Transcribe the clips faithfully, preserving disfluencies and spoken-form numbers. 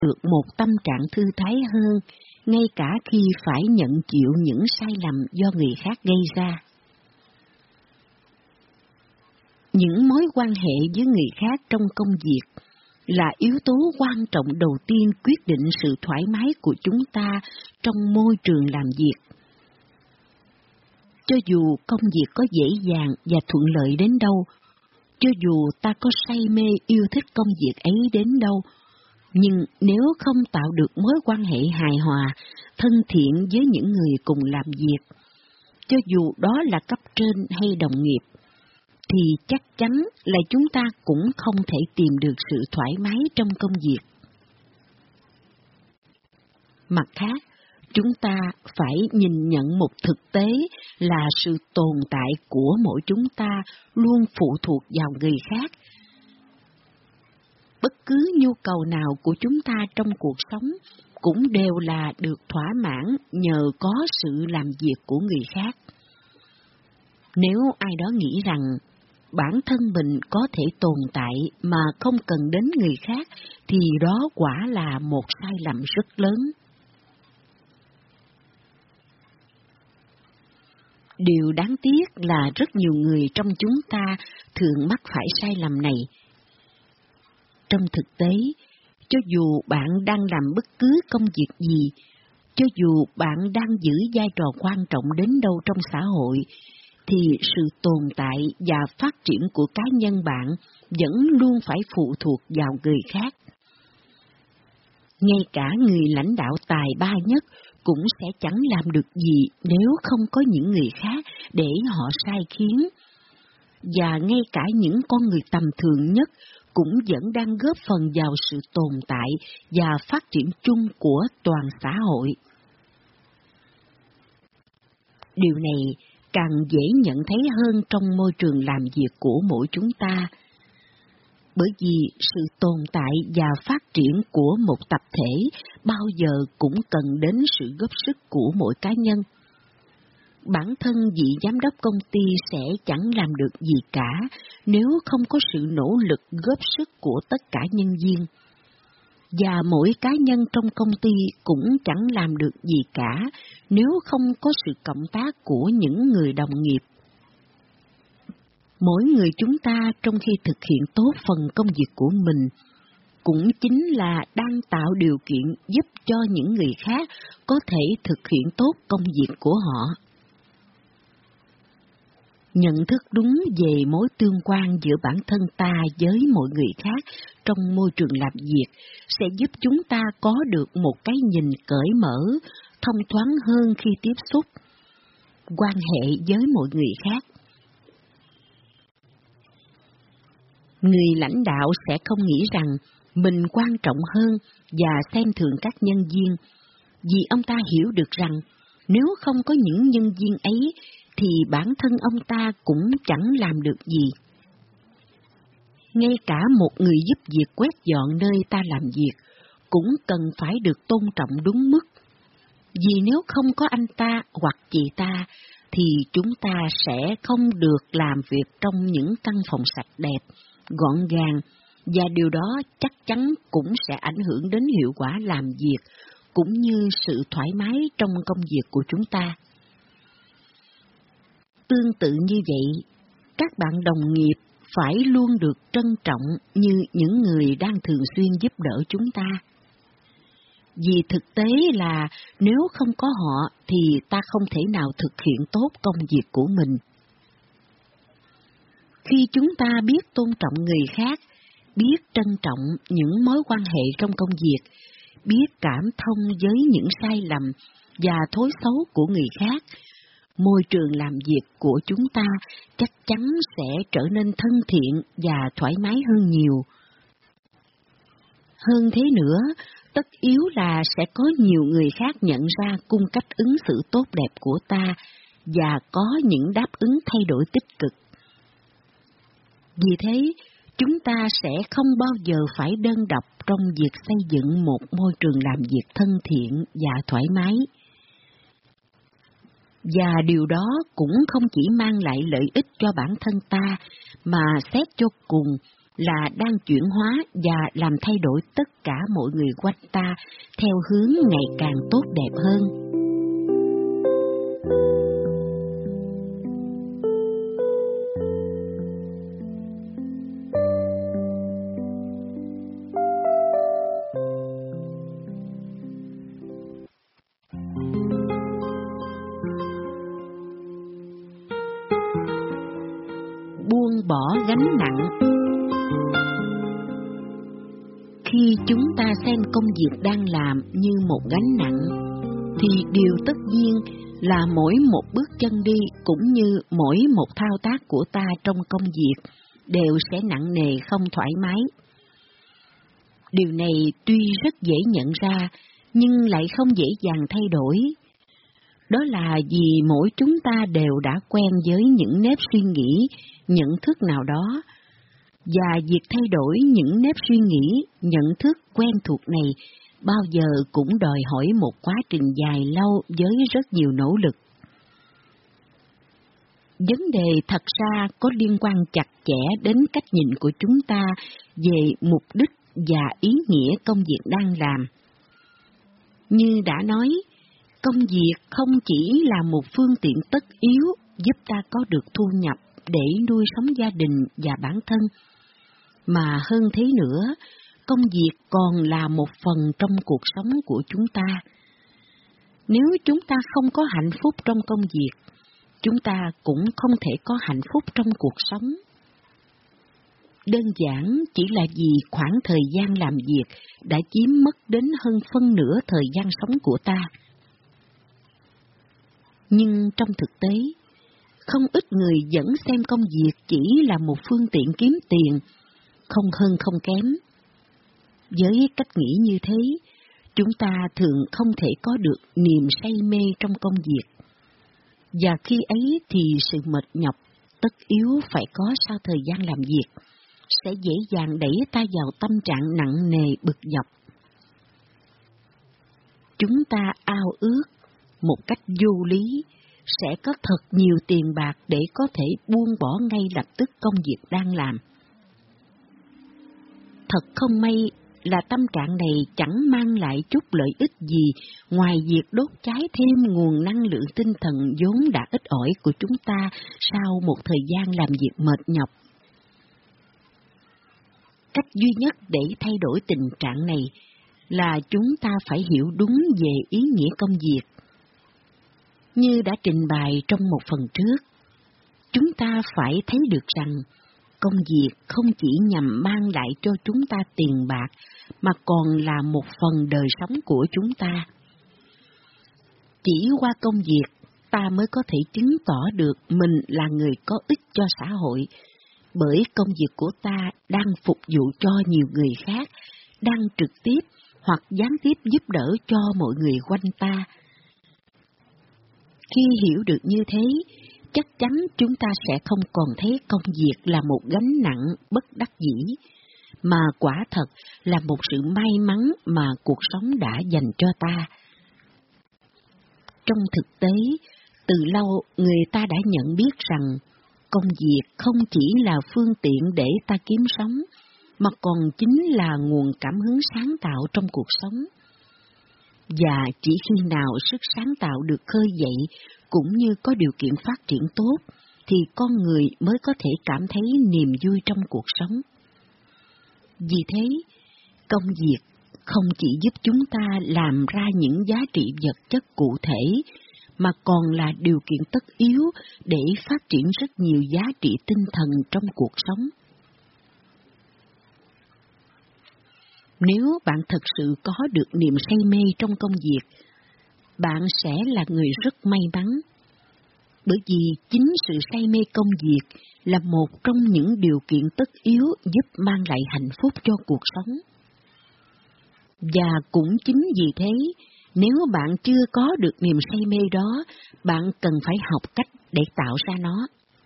được một tâm trạng thư thái hơn, ngay cả khi phải nhận chịu những sai lầm do người khác gây ra. Những mối quan hệ với người khác trong công việc là yếu tố quan trọng đầu tiên quyết định sự thoải mái của chúng ta trong môi trường làm việc. Cho dù công việc có dễ dàng và thuận lợi đến đâu, cho dù ta có say mê yêu thích công việc ấy đến đâu, nhưng nếu không tạo được mối quan hệ hài hòa, thân thiện với những người cùng làm việc, cho dù đó là cấp trên hay đồng nghiệp, thì chắc chắn là chúng ta cũng không thể tìm được sự thoải mái trong công việc. Mặt khác, chúng ta phải nhìn nhận một thực tế là sự tồn tại của mỗi chúng ta luôn phụ thuộc vào người khác. Bất cứ nhu cầu nào của chúng ta trong cuộc sống cũng đều là được thỏa mãn nhờ có sự làm việc của người khác. Nếu ai đó nghĩ rằng bản thân mình có thể tồn tại mà không cần đến người khác, thì đó quả là một sai lầm rất lớn. Điều đáng tiếc là rất nhiều người trong chúng ta thường mắc phải sai lầm này. Trong thực tế, cho dù bạn đang làm bất cứ công việc gì, cho dù bạn đang giữ vai trò quan trọng đến đâu trong xã hội, thì sự tồn tại và phát triển của cá nhân bạn vẫn luôn phải phụ thuộc vào người khác. Ngay cả người lãnh đạo tài ba nhất cũng sẽ chẳng làm được gì nếu không có những người khác để họ sai khiến. Và ngay cả những con người tầm thường nhất cũng vẫn đang góp phần vào sự tồn tại và phát triển chung của toàn xã hội. Điều này càng dễ nhận thấy hơn trong môi trường làm việc của mỗi chúng ta, bởi vì sự tồn tại và phát triển của một tập thể bao giờ cũng cần đến sự góp sức của mỗi cá nhân. Bản thân vị giám đốc công ty sẽ chẳng làm được gì cả nếu không có sự nỗ lực góp sức của tất cả nhân viên. Và mỗi cá nhân trong công ty cũng chẳng làm được gì cả nếu không có sự cộng tác của những người đồng nghiệp. Mỗi người chúng ta trong khi thực hiện tốt phần công việc của mình cũng chính là đang tạo điều kiện giúp cho những người khác có thể thực hiện tốt công việc của họ. Nhận thức đúng về mối tương quan giữa bản thân ta với mọi người khác trong môi trường làm việc sẽ giúp chúng ta có được một cái nhìn cởi mở, thông thoáng hơn khi tiếp xúc, quan hệ với mọi người khác. Người lãnh đạo sẽ không nghĩ rằng mình quan trọng hơn và xem thường các nhân viên, vì ông ta hiểu được rằng nếu không có những nhân viên ấy thì bản thân ông ta cũng chẳng làm được gì. Ngay cả một người giúp việc quét dọn nơi ta làm việc cũng cần phải được tôn trọng đúng mức, vì nếu không có anh ta hoặc chị ta thì chúng ta sẽ không được làm việc trong những căn phòng sạch đẹp, gọn gàng, và điều đó chắc chắn cũng sẽ ảnh hưởng đến hiệu quả làm việc cũng như sự thoải mái trong công việc của chúng ta. Tương tự như vậy, các bạn đồng nghiệp phải luôn được trân trọng như những người đang thường xuyên giúp đỡ chúng ta. Vì thực tế là nếu không có họ thì ta không thể nào thực hiện tốt công việc của mình. Khi chúng ta biết tôn trọng người khác, biết trân trọng những mối quan hệ trong công việc, biết cảm thông với những sai lầm và thói xấu của người khác, môi trường làm việc của chúng ta chắc chắn sẽ trở nên thân thiện và thoải mái hơn nhiều. Hơn thế nữa, tất yếu là sẽ có nhiều người khác nhận ra cung cách ứng xử tốt đẹp của ta và có những đáp ứng thay đổi tích cực. Vì thế, chúng ta sẽ không bao giờ phải đơn độc trong việc xây dựng một môi trường làm việc thân thiện và thoải mái. Và điều đó cũng không chỉ mang lại lợi ích cho bản thân ta, mà xét cho cùng là đang chuyển hóa và làm thay đổi tất cả mọi người quanh ta theo hướng ngày càng tốt đẹp hơn. Buông bỏ gánh nặng. Khi chúng ta xem công việc đang làm như một gánh nặng, thì điều tất nhiên là mỗi một bước chân đi cũng như mỗi một thao tác của ta trong công việc đều sẽ nặng nề không thoải mái. Điều này tuy rất dễ nhận ra, nhưng lại không dễ dàng thay đổi. Đó là vì mỗi chúng ta đều đã quen với những nếp suy nghĩ, nhận thức nào đó, và việc thay đổi những nếp suy nghĩ, nhận thức quen thuộc này bao giờ cũng đòi hỏi một quá trình dài lâu với rất nhiều nỗ lực. Vấn đề thật ra có liên quan chặt chẽ đến cách nhìn của chúng ta về mục đích và ý nghĩa công việc đang làm. Như đã nói, công việc không chỉ là một phương tiện tất yếu giúp ta có được thu nhập để nuôi sống gia đình và bản thân, mà hơn thế nữa, công việc còn là một phần trong cuộc sống của chúng ta. Nếu chúng ta không có hạnh phúc trong công việc, chúng ta cũng không thể có hạnh phúc trong cuộc sống. Đơn giản chỉ là vì khoảng thời gian làm việc đã chiếm mất đến hơn phân nửa thời gian sống của ta. Nhưng trong thực tế, không ít người vẫn xem công việc chỉ là một phương tiện kiếm tiền, không hơn không kém. Với cách nghĩ như thế, chúng ta thường không thể có được niềm say mê trong công việc. Và khi ấy thì sự mệt nhọc, tất yếu phải có sau thời gian làm việc, sẽ dễ dàng đẩy ta vào tâm trạng nặng nề bực dọc. Chúng ta ao ước một cách vô lý sẽ có thật nhiều tiền bạc để có thể buông bỏ ngay lập tức công việc đang làm. Thật không may là tâm trạng này chẳng mang lại chút lợi ích gì ngoài việc đốt cháy thêm nguồn năng lượng tinh thần vốn đã ít ỏi của chúng ta sau một thời gian làm việc mệt nhọc. Cách duy nhất để thay đổi tình trạng này là chúng ta phải hiểu đúng về ý nghĩa công việc. Như đã trình bày trong một phần trước, chúng ta phải thấy được rằng công việc không chỉ nhằm mang lại cho chúng ta tiền bạc, mà còn là một phần đời sống của chúng ta. Chỉ qua công việc, ta mới có thể chứng tỏ được mình là người có ích cho xã hội, bởi công việc của ta đang phục vụ cho nhiều người khác, đang trực tiếp hoặc gián tiếp giúp đỡ cho mọi người quanh ta. Khi hiểu được như thế, chắc chắn chúng ta sẽ không còn thấy công việc là một gánh nặng bất đắc dĩ, mà quả thật là một sự may mắn mà cuộc sống đã dành cho ta. Trong thực tế, từ lâu người ta đã nhận biết rằng công việc không chỉ là phương tiện để ta kiếm sống, mà còn chính là nguồn cảm hứng sáng tạo trong cuộc sống. Và chỉ khi nào sức sáng tạo được khơi dậy, cũng như có điều kiện phát triển tốt, thì con người mới có thể cảm thấy niềm vui trong cuộc sống. Vì thế, công việc không chỉ giúp chúng ta làm ra những giá trị vật chất cụ thể, mà còn là điều kiện tất yếu để phát triển rất nhiều giá trị tinh thần trong cuộc sống. Nếu bạn thật sự có được niềm say mê trong công việc, bạn sẽ là người rất may mắn. Bởi vì chính sự say mê công việc là một trong những điều kiện tất yếu giúp mang lại hạnh phúc cho cuộc sống. Và cũng chính vì thế, nếu bạn chưa có được niềm say mê đó, bạn cần phải học cách để tạo ra nó.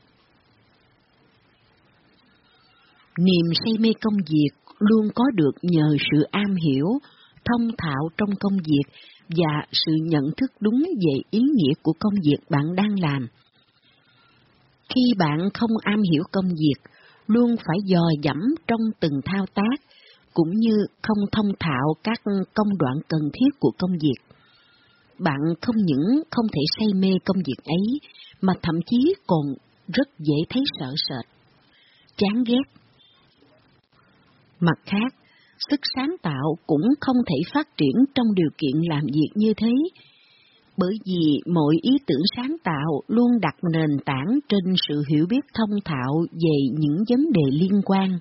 Niềm say mê công việc luôn có được nhờ sự am hiểu, thông thạo trong công việc và sự nhận thức đúng về ý nghĩa của công việc bạn đang làm. Khi bạn không am hiểu công việc, luôn phải dò dẫm trong từng thao tác, cũng như không thông thạo các công đoạn cần thiết của công việc. Bạn không những không thể say mê công việc ấy, mà thậm chí còn rất dễ thấy sợ sệt, chán ghét. Mặt khác, sức sáng tạo cũng không thể phát triển trong điều kiện làm việc như thế, bởi vì mọi ý tưởng sáng tạo luôn đặt nền tảng trên sự hiểu biết thông thạo về những vấn đề liên quan.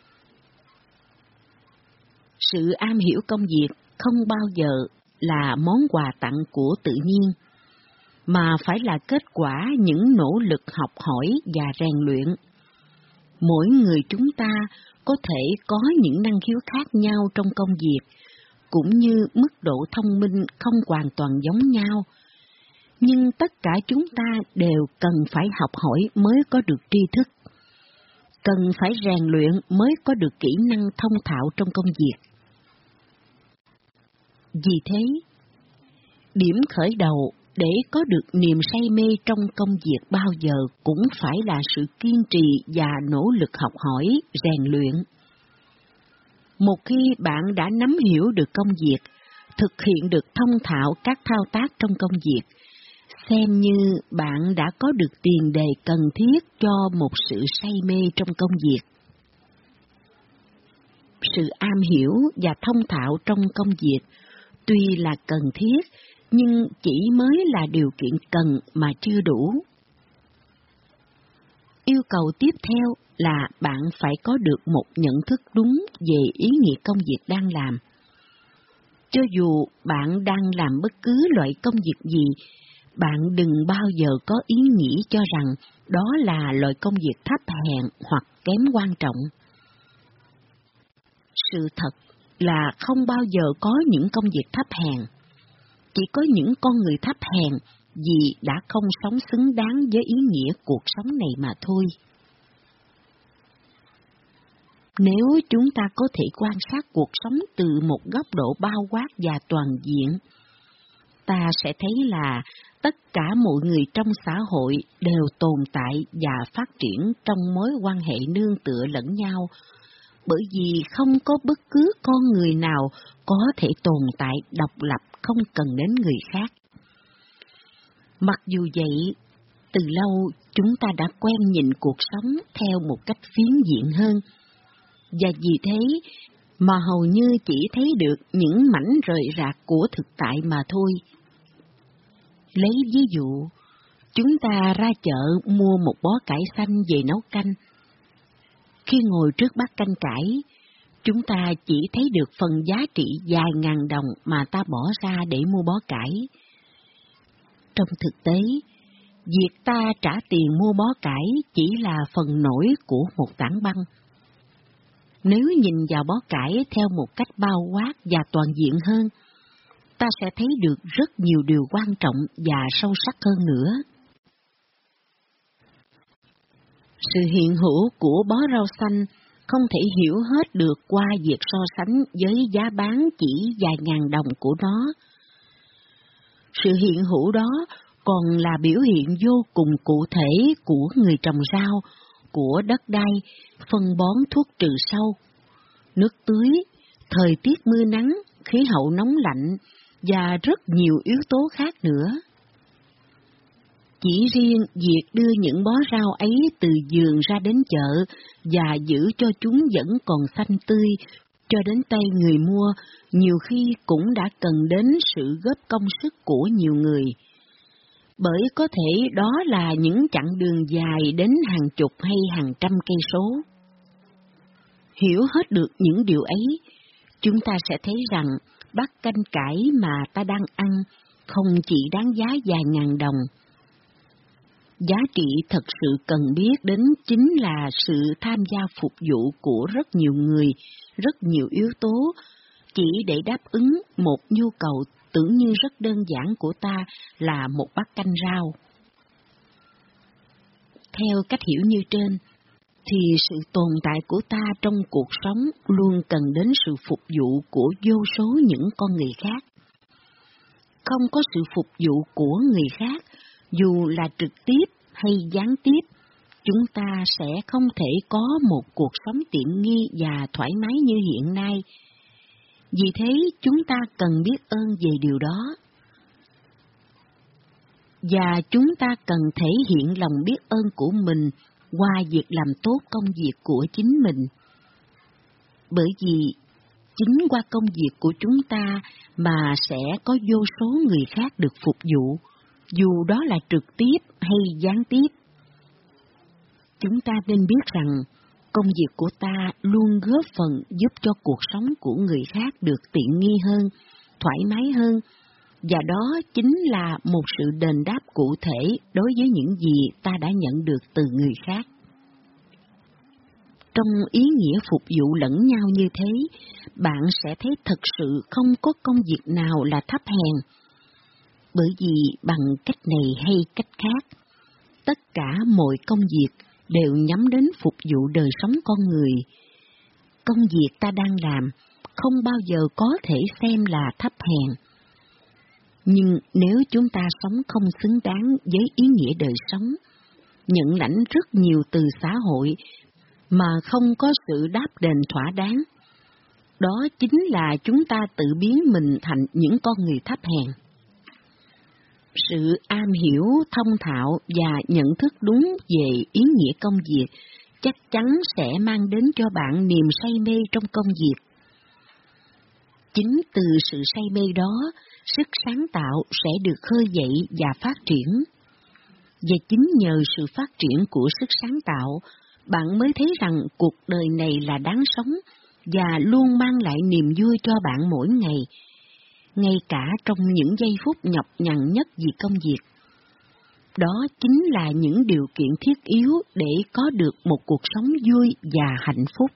Sự am hiểu công việc không bao giờ là món quà tặng của tự nhiên, mà phải là kết quả những nỗ lực học hỏi và rèn luyện. Mỗi người chúng ta có thể có những năng khiếu khác nhau trong công việc, cũng như mức độ thông minh không hoàn toàn giống nhau, nhưng tất cả chúng ta đều cần phải học hỏi mới có được tri thức, cần phải rèn luyện mới có được kỹ năng thông thạo trong công việc. Vì thế, điểm khởi đầu để có được niềm say mê trong công việc bao giờ cũng phải là sự kiên trì và nỗ lực học hỏi, rèn luyện. Một khi bạn đã nắm hiểu được công việc, thực hiện được thông thạo các thao tác trong công việc, xem như bạn đã có được tiền đề cần thiết cho một sự say mê trong công việc. Sự am hiểu và thông thạo trong công việc tuy là cần thiết, nhưng chỉ mới là điều kiện cần mà chưa đủ. Yêu cầu tiếp theo là bạn phải có được một nhận thức đúng về ý nghĩa công việc đang làm. Cho dù bạn đang làm bất cứ loại công việc gì, bạn đừng bao giờ có ý nghĩ cho rằng đó là loại công việc thấp hèn hoặc kém quan trọng. Sự thật là không bao giờ có những công việc thấp hèn. Chỉ có những con người thấp hèn vì đã không sống xứng đáng với ý nghĩa cuộc sống này mà thôi. Nếu chúng ta có thể quan sát cuộc sống từ một góc độ bao quát và toàn diện, ta sẽ thấy là tất cả mọi người trong xã hội đều tồn tại và phát triển trong mối quan hệ nương tựa lẫn nhau, bởi vì không có bất cứ con người nào có thể tồn tại độc lập không cần đến người khác. Mặc dù vậy, từ lâu chúng ta đã quen nhìn cuộc sống theo một cách phiến diện hơn, và vì thế mà hầu như chỉ thấy được những mảnh rời rạc của thực tại mà thôi. Lấy ví dụ, chúng ta ra chợ mua một bó cải xanh về nấu canh. Khi ngồi trước bát canh cải, chúng ta chỉ thấy được phần giá trị vài ngàn đồng mà ta bỏ ra để mua bó cải. Trong thực tế, việc ta trả tiền mua bó cải chỉ là phần nổi của một tảng băng. Nếu nhìn vào bó cải theo một cách bao quát và toàn diện hơn, ta sẽ thấy được rất nhiều điều quan trọng và sâu sắc hơn nữa. Sự hiện hữu của bó rau xanh không thể hiểu hết được qua việc so sánh với giá bán chỉ vài ngàn đồng của nó. Sự hiện hữu đó còn là biểu hiện vô cùng cụ thể của người trồng rau, của đất đai, phân bón thuốc trừ sâu, nước tưới, thời tiết mưa nắng, khí hậu nóng lạnh và rất nhiều yếu tố khác nữa. Chỉ riêng việc đưa những bó rau ấy từ vườn ra đến chợ và giữ cho chúng vẫn còn xanh tươi cho đến tay người mua, nhiều khi cũng đã cần đến sự góp công sức của nhiều người. Bởi có thể đó là những chặng đường dài đến hàng chục hay hàng trăm cây số. Hiểu hết được những điều ấy, chúng ta sẽ thấy rằng bát canh cải mà ta đang ăn không chỉ đáng giá vài ngàn đồng. Giá trị thật sự cần biết đến chính là sự tham gia phục vụ của rất nhiều người, rất nhiều yếu tố, chỉ để đáp ứng một nhu cầu tưởng như rất đơn giản của ta là một bát canh rau. Theo cách hiểu như trên, thì sự tồn tại của ta trong cuộc sống luôn cần đến sự phục vụ của vô số những con người khác. Không có sự phục vụ của người khác, dù là trực tiếp hay gián tiếp, chúng ta sẽ không thể có một cuộc sống tiện nghi và thoải mái như hiện nay. Vì thế, chúng ta cần biết ơn về điều đó. Và chúng ta cần thể hiện lòng biết ơn của mình qua việc làm tốt công việc của chính mình. Bởi vì chính qua công việc của chúng ta mà sẽ có vô số người khác được phục vụ, dù đó là trực tiếp hay gián tiếp. Chúng ta nên biết rằng công việc của ta luôn góp phần giúp cho cuộc sống của người khác được tiện nghi hơn, thoải mái hơn, và đó chính là một sự đền đáp cụ thể đối với những gì ta đã nhận được từ người khác. Trong ý nghĩa phục vụ lẫn nhau như thế, bạn sẽ thấy thật sự không có công việc nào là thấp hèn. Bởi vì bằng cách này hay cách khác, tất cả mọi công việc đều nhắm đến phục vụ đời sống con người. Công việc ta đang làm không bao giờ có thể xem là thấp hèn. Nhưng nếu chúng ta sống không xứng đáng với ý nghĩa đời sống, nhận lãnh rất nhiều từ xã hội mà không có sự đáp đền thỏa đáng, đó chính là chúng ta tự biến mình thành những con người thấp hèn. Sự am hiểu, thông thạo và nhận thức đúng về ý nghĩa công việc chắc chắn sẽ mang đến cho bạn niềm say mê trong công việc. Chính từ sự say mê đó, sức sáng tạo sẽ được khơi dậy và phát triển. Và chính nhờ sự phát triển của sức sáng tạo, bạn mới thấy rằng cuộc đời này là đáng sống và luôn mang lại niềm vui cho bạn mỗi ngày, ngay cả trong những giây phút nhọc nhằn nhất vì công việc. Đó chính là những điều kiện thiết yếu để có được một cuộc sống vui và hạnh phúc.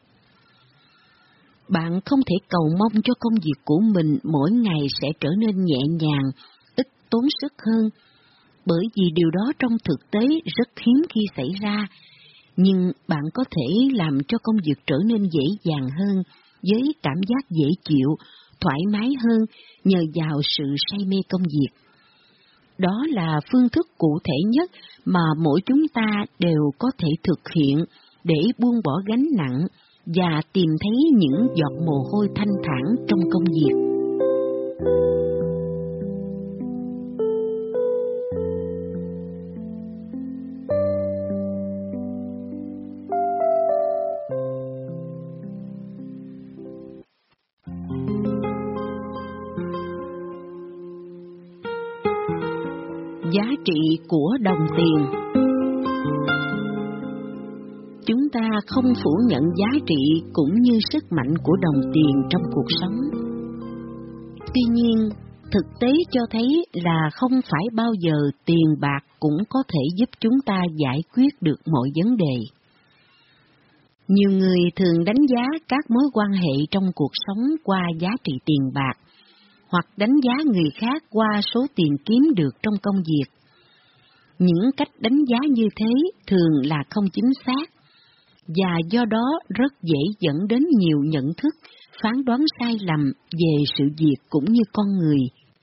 Bạn không thể cầu mong cho công việc của mình mỗi ngày sẽ trở nên nhẹ nhàng, ít tốn sức hơn, bởi vì điều đó trong thực tế rất hiếm khi xảy ra, nhưng bạn có thể làm cho công việc trở nên dễ dàng hơn, với cảm giác dễ chịu, thoải mái hơn nhờ vào sự say mê công việc. Đó là phương thức cụ thể nhất mà mỗi chúng ta đều có thể thực hiện để buông bỏ gánh nặng và tìm thấy những giọt mồ hôi thanh thản trong công việc. Giá trị của đồng tiền. Chúng ta không phủ nhận giá trị cũng như sức mạnh của đồng tiền trong cuộc sống. Tuy nhiên, thực tế cho thấy là không phải bao giờ tiền bạc cũng có thể giúp chúng ta giải quyết được mọi vấn đề. Nhiều người thường đánh giá các mối quan hệ trong cuộc sống qua giá trị tiền bạc, hoặc đánh giá người khác qua số tiền kiếm được trong công việc. Những cách đánh giá như thế thường là không chính xác, và do đó rất dễ dẫn đến nhiều nhận thức, phán đoán sai lầm về sự việc cũng như con người.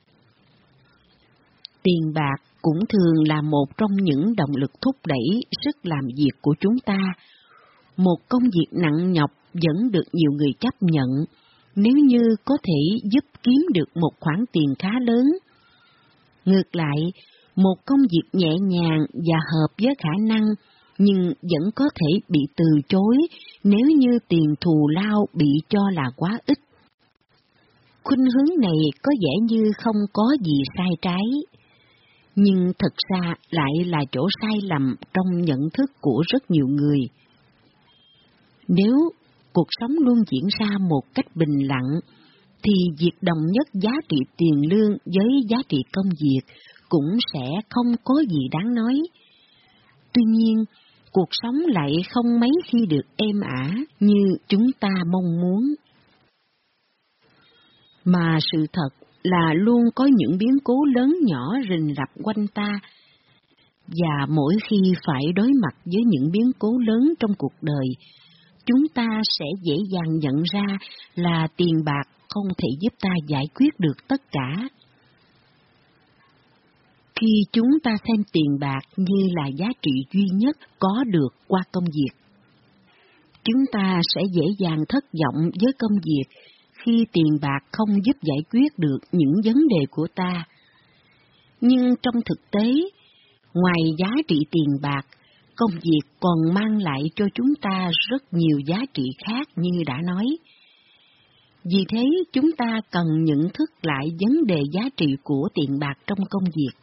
Tiền bạc cũng thường là một trong những động lực thúc đẩy sức làm việc của chúng ta. Một công việc nặng nhọc vẫn được nhiều người chấp nhận, nếu như có thể giúp kiếm được một khoản tiền khá lớn. Ngược lại, một công việc nhẹ nhàng và hợp với khả năng, nhưng vẫn có thể bị từ chối nếu như tiền thù lao bị cho là quá ít. Khuynh hướng này có vẻ như không có gì sai trái, nhưng thật ra lại là chỗ sai lầm trong nhận thức của rất nhiều người. Nếu cuộc sống luôn diễn ra một cách bình lặng, thì việc đồng nhất giá trị tiền lương với giá trị công việc cũng sẽ không có gì đáng nói. Tuy nhiên, cuộc sống lại không mấy khi được êm ả như chúng ta mong muốn. Mà sự thật là luôn có những biến cố lớn nhỏ rình rập quanh ta, và mỗi khi phải đối mặt với những biến cố lớn trong cuộc đời, chúng ta sẽ dễ dàng nhận ra là tiền bạc không thể giúp ta giải quyết được tất cả. khi chúng ta xem tiền bạc như là giá trị duy nhất có được qua công việc. Chúng ta sẽ dễ dàng thất vọng với công việc khi tiền bạc không giúp giải quyết được những vấn đề của ta. Nhưng trong thực tế, ngoài giá trị tiền bạc, công việc còn mang lại cho chúng ta rất nhiều giá trị khác như đã nói. Vì thế, chúng ta cần nhận thức lại vấn đề giá trị của tiền bạc trong công việc.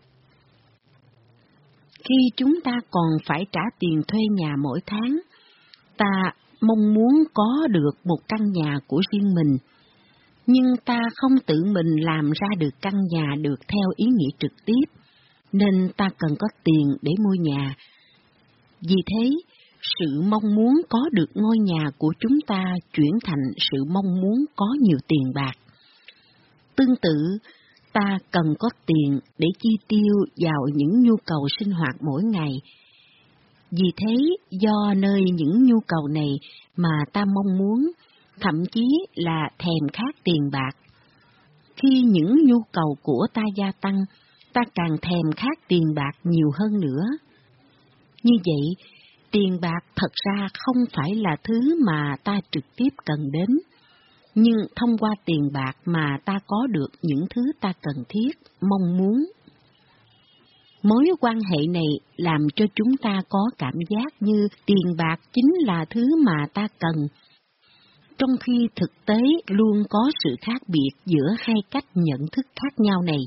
Khi chúng ta còn phải trả tiền thuê nhà mỗi tháng, ta mong muốn có được một căn nhà của riêng mình, nhưng ta không tự mình làm ra được căn nhà được theo ý nghĩa trực tiếp, nên ta cần có tiền để mua nhà. Vì thế, sự mong muốn có được ngôi nhà của chúng ta chuyển thành sự mong muốn có nhiều tiền bạc. Tương tự, ta cần có tiền để chi tiêu vào những nhu cầu sinh hoạt mỗi ngày. Vì thế, do nơi những nhu cầu này mà ta mong muốn, thậm chí là thèm khát tiền bạc. Khi những nhu cầu của ta gia tăng, ta càng thèm khát tiền bạc nhiều hơn nữa. Như vậy, tiền bạc thật ra không phải là thứ mà ta trực tiếp cần đến, nhưng thông qua tiền bạc mà ta có được những thứ ta cần thiết, mong muốn. Mối quan hệ này làm cho chúng ta có cảm giác như tiền bạc chính là thứ mà ta cần, trong khi thực tế luôn có sự khác biệt giữa hai cách nhận thức khác nhau này.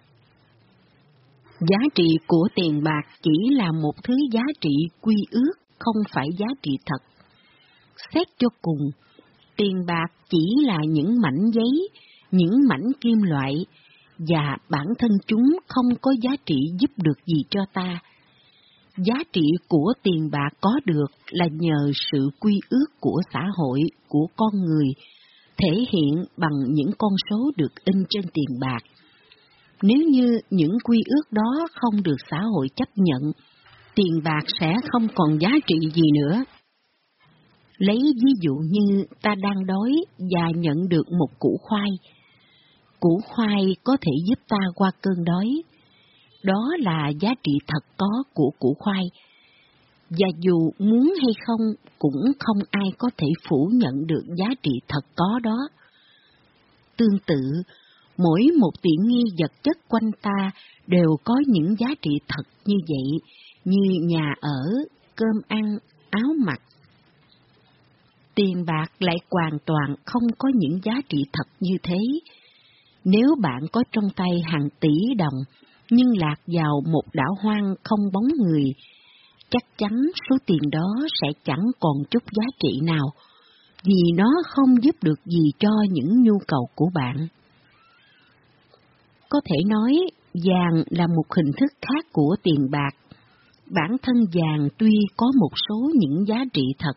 Giá trị của tiền bạc chỉ là một thứ giá trị quy ước, không phải giá trị thật. Xét cho cùng, tiền bạc chỉ là những mảnh giấy, những mảnh kim loại, và bản thân chúng không có giá trị giúp được gì cho ta. Giá trị của tiền bạc có được là nhờ sự quy ước của xã hội, của con người, thể hiện bằng những con số được in trên tiền bạc. Nếu như những quy ước đó không được xã hội chấp nhận, tiền bạc sẽ không còn giá trị gì nữa. Lấy ví dụ như ta đang đói và nhận được một củ khoai. Củ khoai có thể giúp ta qua cơn đói. Đó là giá trị thật có của củ khoai. Và dù muốn hay không, cũng không ai có thể phủ nhận được giá trị thật có đó. Tương tự, mỗi một tiện nghi vật chất quanh ta đều có những giá trị thật như vậy, như nhà ở, cơm ăn, áo mặc. Tiền bạc lại hoàn toàn không có những giá trị thật như thế. Nếu bạn có trong tay hàng tỷ đồng, nhưng lạc vào một đảo hoang không bóng người, chắc chắn số tiền đó sẽ chẳng còn chút giá trị nào, vì nó không giúp được gì cho những nhu cầu của bạn. Có thể nói, vàng là một hình thức khác của tiền bạc. Bản thân vàng tuy có một số những giá trị thật,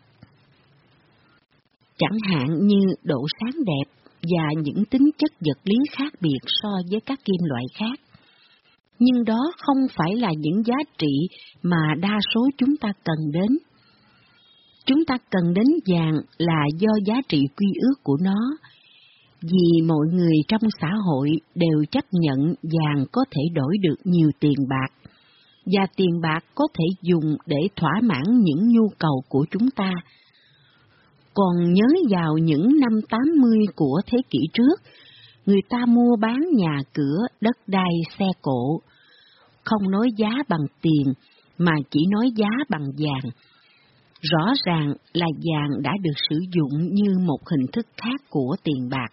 chẳng hạn như độ sáng đẹp và những tính chất vật lý khác biệt so với các kim loại khác. Nhưng đó không phải là những giá trị mà đa số chúng ta cần đến. Chúng ta cần đến vàng là do giá trị quy ước của nó, vì mọi người trong xã hội đều chấp nhận vàng có thể đổi được nhiều tiền bạc, và tiền bạc có thể dùng để thỏa mãn những nhu cầu của chúng ta. Còn nhớ vào những năm tám mươi của thế kỷ trước, người ta mua bán nhà cửa, đất đai, xe cộ, không nói giá bằng tiền, mà chỉ nói giá bằng vàng. Rõ ràng là vàng đã được sử dụng như một hình thức khác của tiền bạc.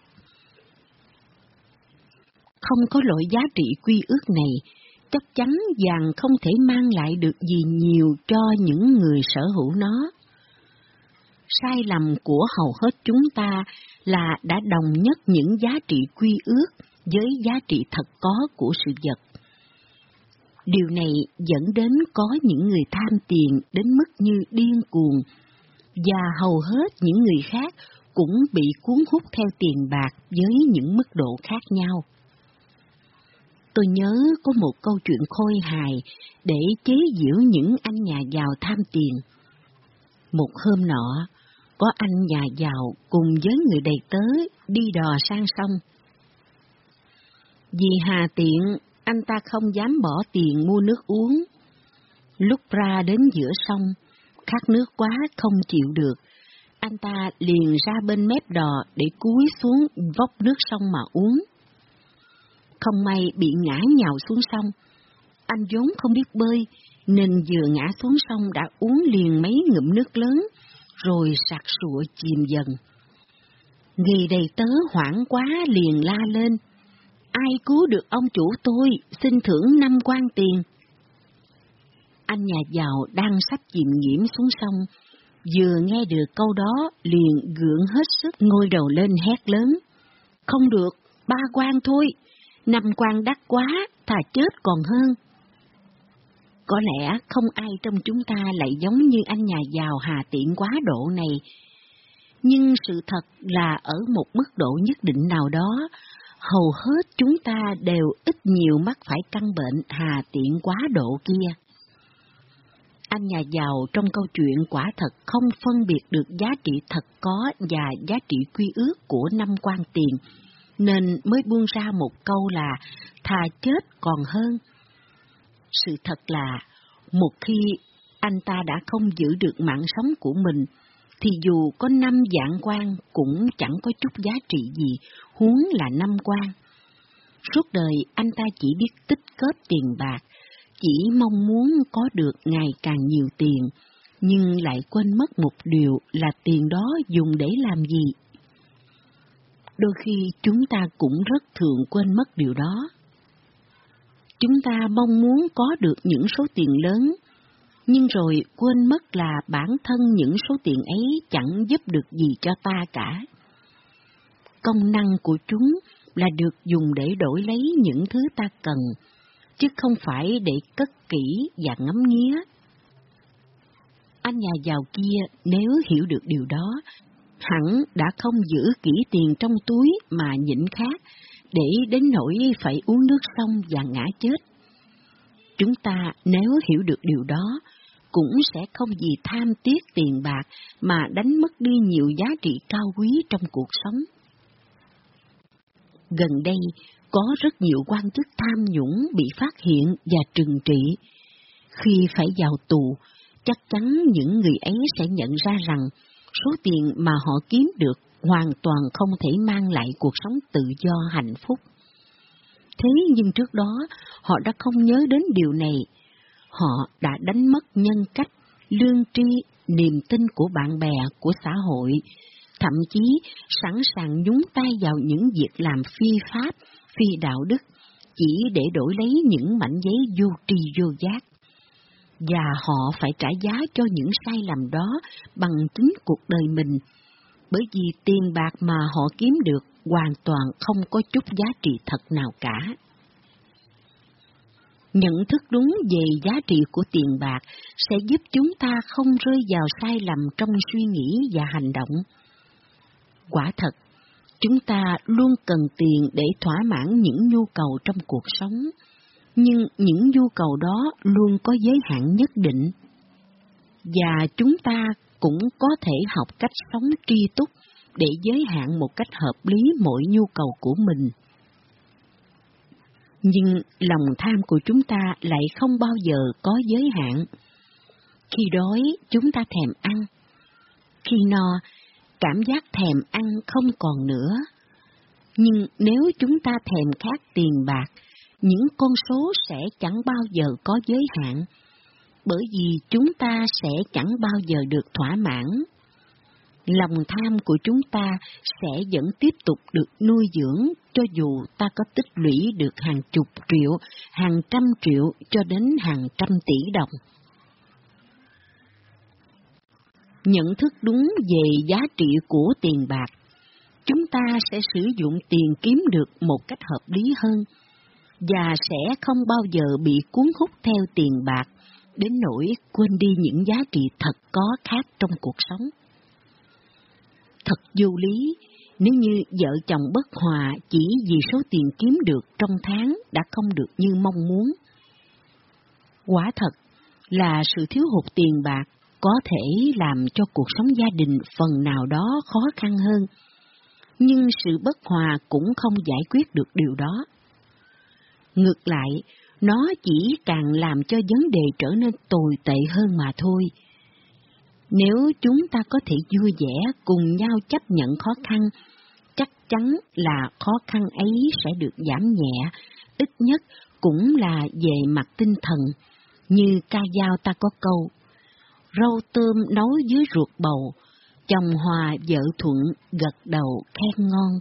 Không có loại giá trị quy ước này, chắc chắn vàng không thể mang lại được gì nhiều cho những người sở hữu nó. Sai lầm của hầu hết chúng ta là đã đồng nhất những giá trị quy ước với giá trị thật có của sự vật. Điều này dẫn đến có những người tham tiền đến mức như điên cuồng, và hầu hết những người khác cũng bị cuốn hút theo tiền bạc với những mức độ khác nhau. Tôi nhớ có một câu chuyện khôi hài để chế giễu những anh nhà giàu tham tiền. Một hôm nọ, có anh nhà giàu cùng với người đầy tớ đi đò sang sông. Vì hà tiện anh ta không dám bỏ tiền mua nước uống. Lúc ra đến giữa sông, khát nước quá không chịu được, anh ta liền ra bên mép đò để cúi xuống vốc nước sông mà uống. Không may bị ngã nhào xuống sông. Anh vốn không biết bơi, nên vừa ngã xuống sông đã uống liền mấy ngụm nước lớn, rồi sặc sụa chìm dần. Người đầy tớ hoảng quá liền la lên: "Ai cứu được ông chủ tôi, xin thưởng năm quan tiền." Anh nhà giàu đang sắp chìm nghiễm xuống sông, vừa nghe được câu đó liền gượng hết sức ngoi đầu lên hét lớn: "Không được, ba quan thôi, năm quan đắt quá, thà chết còn hơn." Có lẽ không ai trong chúng ta lại giống như anh nhà giàu hà tiện quá độ này, nhưng sự thật là ở một mức độ nhất định nào đó, hầu hết chúng ta đều ít nhiều mắc phải căn bệnh hà tiện quá độ kia. Anh nhà giàu trong câu chuyện quả thật không phân biệt được giá trị thật có và giá trị quy ước của năm quan tiền, nên mới buông ra một câu là thà chết còn hơn. Sự thật là, một khi anh ta đã không giữ được mạng sống của mình, thì dù có năm vạn quan cũng chẳng có chút giá trị gì, huống là năm quan. Suốt đời anh ta chỉ biết tích góp tiền bạc, chỉ mong muốn có được ngày càng nhiều tiền, nhưng lại quên mất một điều là tiền đó dùng để làm gì. Đôi khi chúng ta cũng rất thường quên mất điều đó. Chúng ta mong muốn có được những số tiền lớn, nhưng rồi quên mất là bản thân những số tiền ấy chẳng giúp được gì cho ta cả. Công năng của chúng là được dùng để đổi lấy những thứ ta cần, chứ không phải để cất kỹ và ngắm nghía. Anh nhà giàu kia nếu hiểu được điều đó, hẳn đã không giữ kỹ tiền trong túi mà nhịn khát, để đến nỗi phải uống nước sông và ngã chết. Chúng ta nếu hiểu được điều đó, cũng sẽ không vì tham tiếc tiền bạc mà đánh mất đi nhiều giá trị cao quý trong cuộc sống. Gần đây, có rất nhiều quan chức tham nhũng bị phát hiện và trừng trị. Khi phải vào tù, chắc chắn những người ấy sẽ nhận ra rằng số tiền mà họ kiếm được hoàn toàn không thể mang lại cuộc sống tự do hạnh phúc. Thế nhưng trước đó, họ đã không nhớ đến điều này. Họ đã đánh mất nhân cách, lương tri, niềm tin của bạn bè, của xã hội, thậm chí sẵn sàng nhúng tay vào những việc làm phi pháp, phi đạo đức, chỉ để đổi lấy những mảnh giấy vô tri vô giác. Và họ phải trả giá cho những sai lầm đó bằng chính cuộc đời mình, bởi vì tiền bạc mà họ kiếm được hoàn toàn không có chút giá trị thật nào cả. Nhận thức đúng về giá trị của tiền bạc sẽ giúp chúng ta không rơi vào sai lầm trong suy nghĩ và hành động. Quả thật, chúng ta luôn cần tiền để thỏa mãn những nhu cầu trong cuộc sống, nhưng những nhu cầu đó luôn có giới hạn nhất định. Và chúng ta cũng có thể học cách sống tri túc để giới hạn một cách hợp lý mọi nhu cầu của mình. Nhưng lòng tham của chúng ta lại không bao giờ có giới hạn. Khi đói, chúng ta thèm ăn. Khi no, cảm giác thèm ăn không còn nữa. Nhưng nếu chúng ta thèm khát tiền bạc, những con số sẽ chẳng bao giờ có giới hạn, bởi vì chúng ta sẽ chẳng bao giờ được thỏa mãn. Lòng tham của chúng ta sẽ vẫn tiếp tục được nuôi dưỡng cho dù ta có tích lũy được hàng chục triệu, hàng trăm triệu cho đến hàng trăm tỷ đồng. Nhận thức đúng về giá trị của tiền bạc, chúng ta sẽ sử dụng tiền kiếm được một cách hợp lý hơn, và sẽ không bao giờ bị cuốn hút theo tiền bạc, đến nỗi quên đi những giá trị thật có khác trong cuộc sống. Thật vô lý nếu như vợ chồng bất hòa chỉ vì số tiền kiếm được trong tháng đã không được như mong muốn. Quả thật là sự thiếu hụt tiền bạc có thể làm cho cuộc sống gia đình phần nào đó khó khăn hơn, nhưng sự bất hòa cũng không giải quyết được điều đó. Ngược lại, nó chỉ càng làm cho vấn đề trở nên tồi tệ hơn mà thôi. Nếu chúng ta có thể vui vẻ cùng nhau chấp nhận khó khăn, chắc chắn là khó khăn ấy sẽ được giảm nhẹ, ít nhất cũng là về mặt tinh thần. Như ca dao ta có câu, rau tôm nấu dưới ruột bầu, chồng hòa vợ thuận gật đầu khen ngon.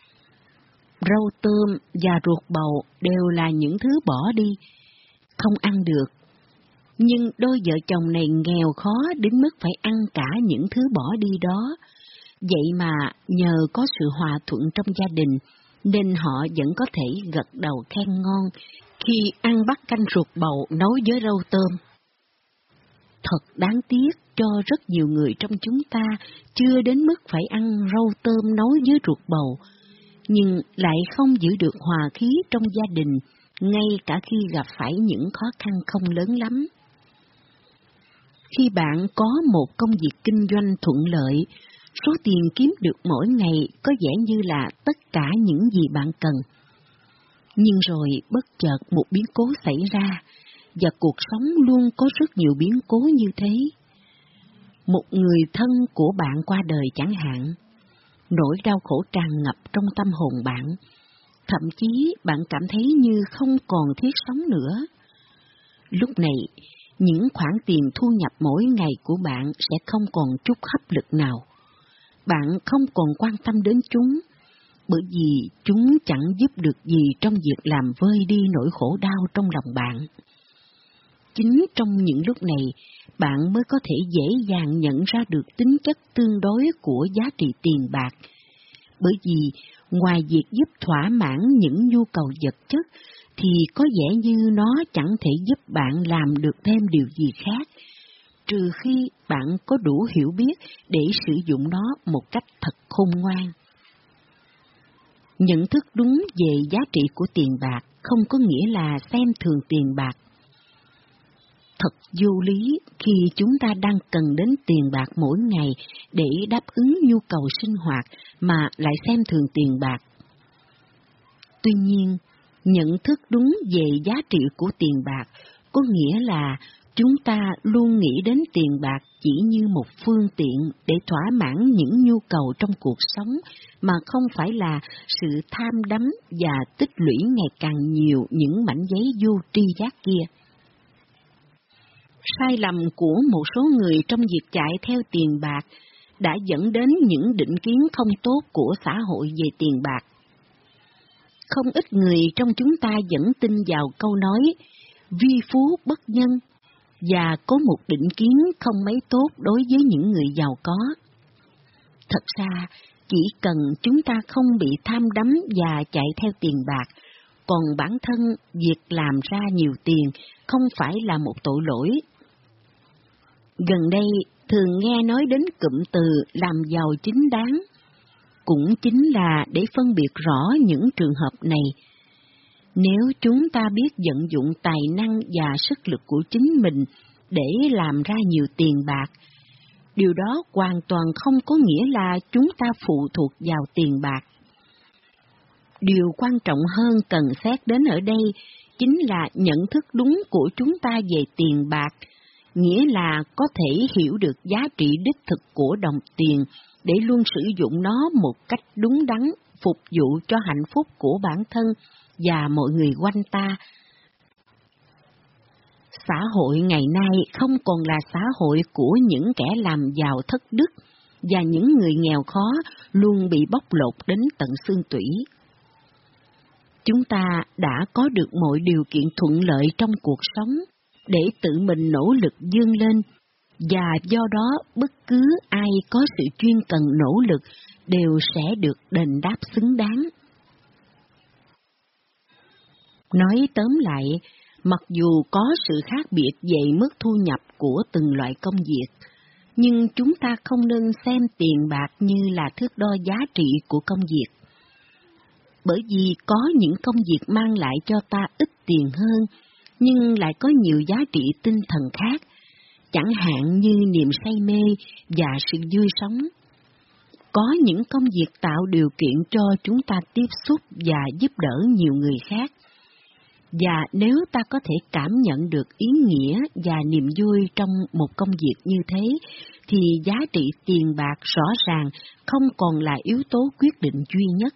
Rau tôm và ruột bầu đều là những thứ bỏ đi, không ăn được. Nhưng đôi vợ chồng này nghèo khó đến mức phải ăn cả những thứ bỏ đi đó. Vậy mà nhờ có sự hòa thuận trong gia đình, nên họ vẫn có thể gật đầu khen ngon khi ăn bát canh ruột bầu nấu với rau tôm. Thật đáng tiếc cho rất nhiều người trong chúng ta chưa đến mức phải ăn rau tôm nấu với ruột bầu, nhưng lại không giữ được hòa khí trong gia đình, ngay cả khi gặp phải những khó khăn không lớn lắm. Khi bạn có một công việc kinh doanh thuận lợi, số tiền kiếm được mỗi ngày có vẻ như là tất cả những gì bạn cần. Nhưng rồi bất chợt một biến cố xảy ra, và cuộc sống luôn có rất nhiều biến cố như thế. Một người thân của bạn qua đời chẳng hạn, nỗi đau khổ tràn ngập trong tâm hồn bạn, thậm chí bạn cảm thấy như không còn thiết sống nữa. Lúc này, những khoản tiền thu nhập mỗi ngày của bạn sẽ không còn chút hấp lực nào. Bạn không còn quan tâm đến chúng, bởi vì chúng chẳng giúp được gì trong việc làm vơi đi nỗi khổ đau trong lòng bạn. Chính trong những lúc này, bạn mới có thể dễ dàng nhận ra được tính chất tương đối của giá trị tiền bạc, bởi vì ngoài việc giúp thỏa mãn những nhu cầu vật chất, thì có vẻ như nó chẳng thể giúp bạn làm được thêm điều gì khác, trừ khi bạn có đủ hiểu biết để sử dụng nó một cách thật khôn ngoan. Nhận thức đúng về giá trị của tiền bạc không có nghĩa là xem thường tiền bạc. Thật vô lý khi chúng ta đang cần đến tiền bạc mỗi ngày để đáp ứng nhu cầu sinh hoạt mà lại xem thường tiền bạc. Tuy nhiên, nhận thức đúng về giá trị của tiền bạc có nghĩa là chúng ta luôn nghĩ đến tiền bạc chỉ như một phương tiện để thỏa mãn những nhu cầu trong cuộc sống, mà không phải là sự tham đắm và tích lũy ngày càng nhiều những mảnh giấy vô tri giác kia. Sai lầm của một số người trong việc chạy theo tiền bạc đã dẫn đến những định kiến không tốt của xã hội về tiền bạc. Không ít người trong chúng ta vẫn tin vào câu nói vi phú bất nhân và có một định kiến không mấy tốt đối với những người giàu có. Thật ra, chỉ cần chúng ta không bị tham đắm và chạy theo tiền bạc, còn bản thân việc làm ra nhiều tiền không phải là một tội lỗi. Gần đây, thường nghe nói đến cụm từ làm giàu chính đáng, cũng chính là để phân biệt rõ những trường hợp này. Nếu chúng ta biết vận dụng tài năng và sức lực của chính mình để làm ra nhiều tiền bạc, điều đó hoàn toàn không có nghĩa là chúng ta phụ thuộc vào tiền bạc. Điều quan trọng hơn cần xét đến ở đây chính là nhận thức đúng của chúng ta về tiền bạc, nghĩa là có thể hiểu được giá trị đích thực của đồng tiền để luôn sử dụng nó một cách đúng đắn, phục vụ cho hạnh phúc của bản thân và mọi người quanh ta. Xã hội ngày nay không còn là xã hội của những kẻ làm giàu thất đức và những người nghèo khó luôn bị bóc lột đến tận xương tủy. Chúng ta đã có được mọi điều kiện thuận lợi trong cuộc sống để tự mình nỗ lực vươn lên, và do đó bất cứ ai có sự chuyên cần nỗ lực đều sẽ được đền đáp xứng đáng. Nói tóm lại, mặc dù có sự khác biệt về mức thu nhập của từng loại công việc, nhưng chúng ta không nên xem tiền bạc như là thước đo giá trị của công việc. Bởi vì có những công việc mang lại cho ta ít tiền hơn, nhưng lại có nhiều giá trị tinh thần khác, chẳng hạn như niềm say mê và sự vui sống. Có những công việc tạo điều kiện cho chúng ta tiếp xúc và giúp đỡ nhiều người khác. Và nếu ta có thể cảm nhận được ý nghĩa và niềm vui trong một công việc như thế, thì giá trị tiền bạc rõ ràng không còn là yếu tố quyết định duy nhất.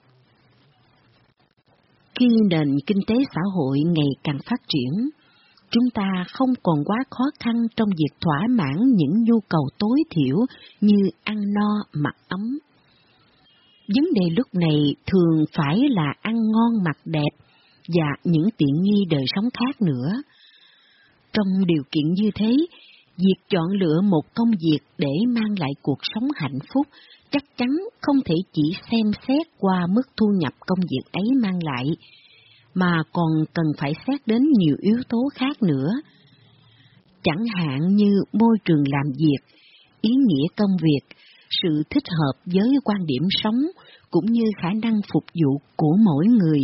Khi nền kinh tế xã hội ngày càng phát triển, chúng ta không còn quá khó khăn trong việc thỏa mãn những nhu cầu tối thiểu như ăn no, mặc ấm. Vấn đề lúc này thường phải là ăn ngon mặc đẹp và những tiện nghi đời sống khác nữa. Trong điều kiện như thế, việc chọn lựa một công việc để mang lại cuộc sống hạnh phúc chắc chắn không thể chỉ xem xét qua mức thu nhập công việc ấy mang lại, mà còn cần phải xét đến nhiều yếu tố khác nữa. Chẳng hạn như môi trường làm việc, ý nghĩa công việc, sự thích hợp với quan điểm sống, cũng như khả năng phục vụ của mỗi người.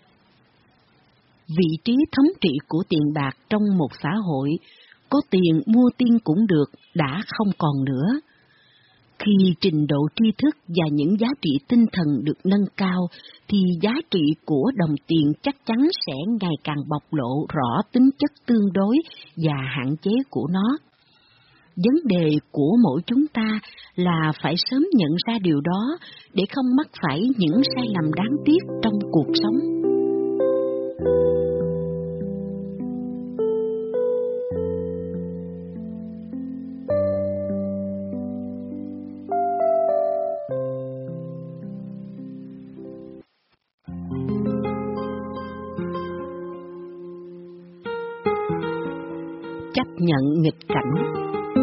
Vị trí thống trị của tiền bạc trong một xã hội, có tiền mua tiên cũng được, đã không còn nữa. Khi trình độ tri thức và những giá trị tinh thần được nâng cao, thì giá trị của đồng tiền chắc chắn sẽ ngày càng bộc lộ rõ tính chất tương đối và hạn chế của nó. Vấn đề của mỗi chúng ta là phải sớm nhận ra điều đó để không mắc phải những sai lầm đáng tiếc trong cuộc sống. Chấp nhận nghịch cảnh.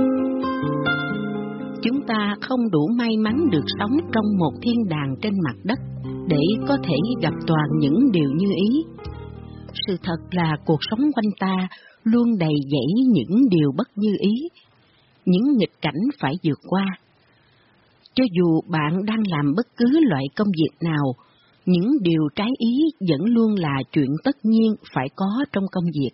Chúng ta không đủ may mắn được sống trong một thiên đàng trên mặt đất để có thể gặp toàn những điều như ý. Sự thật là cuộc sống quanh ta luôn đầy dẫy những điều bất như ý, những nghịch cảnh phải vượt qua. Cho dù bạn đang làm bất cứ loại công việc nào, những điều trái ý vẫn luôn là chuyện tất nhiên phải có trong công việc.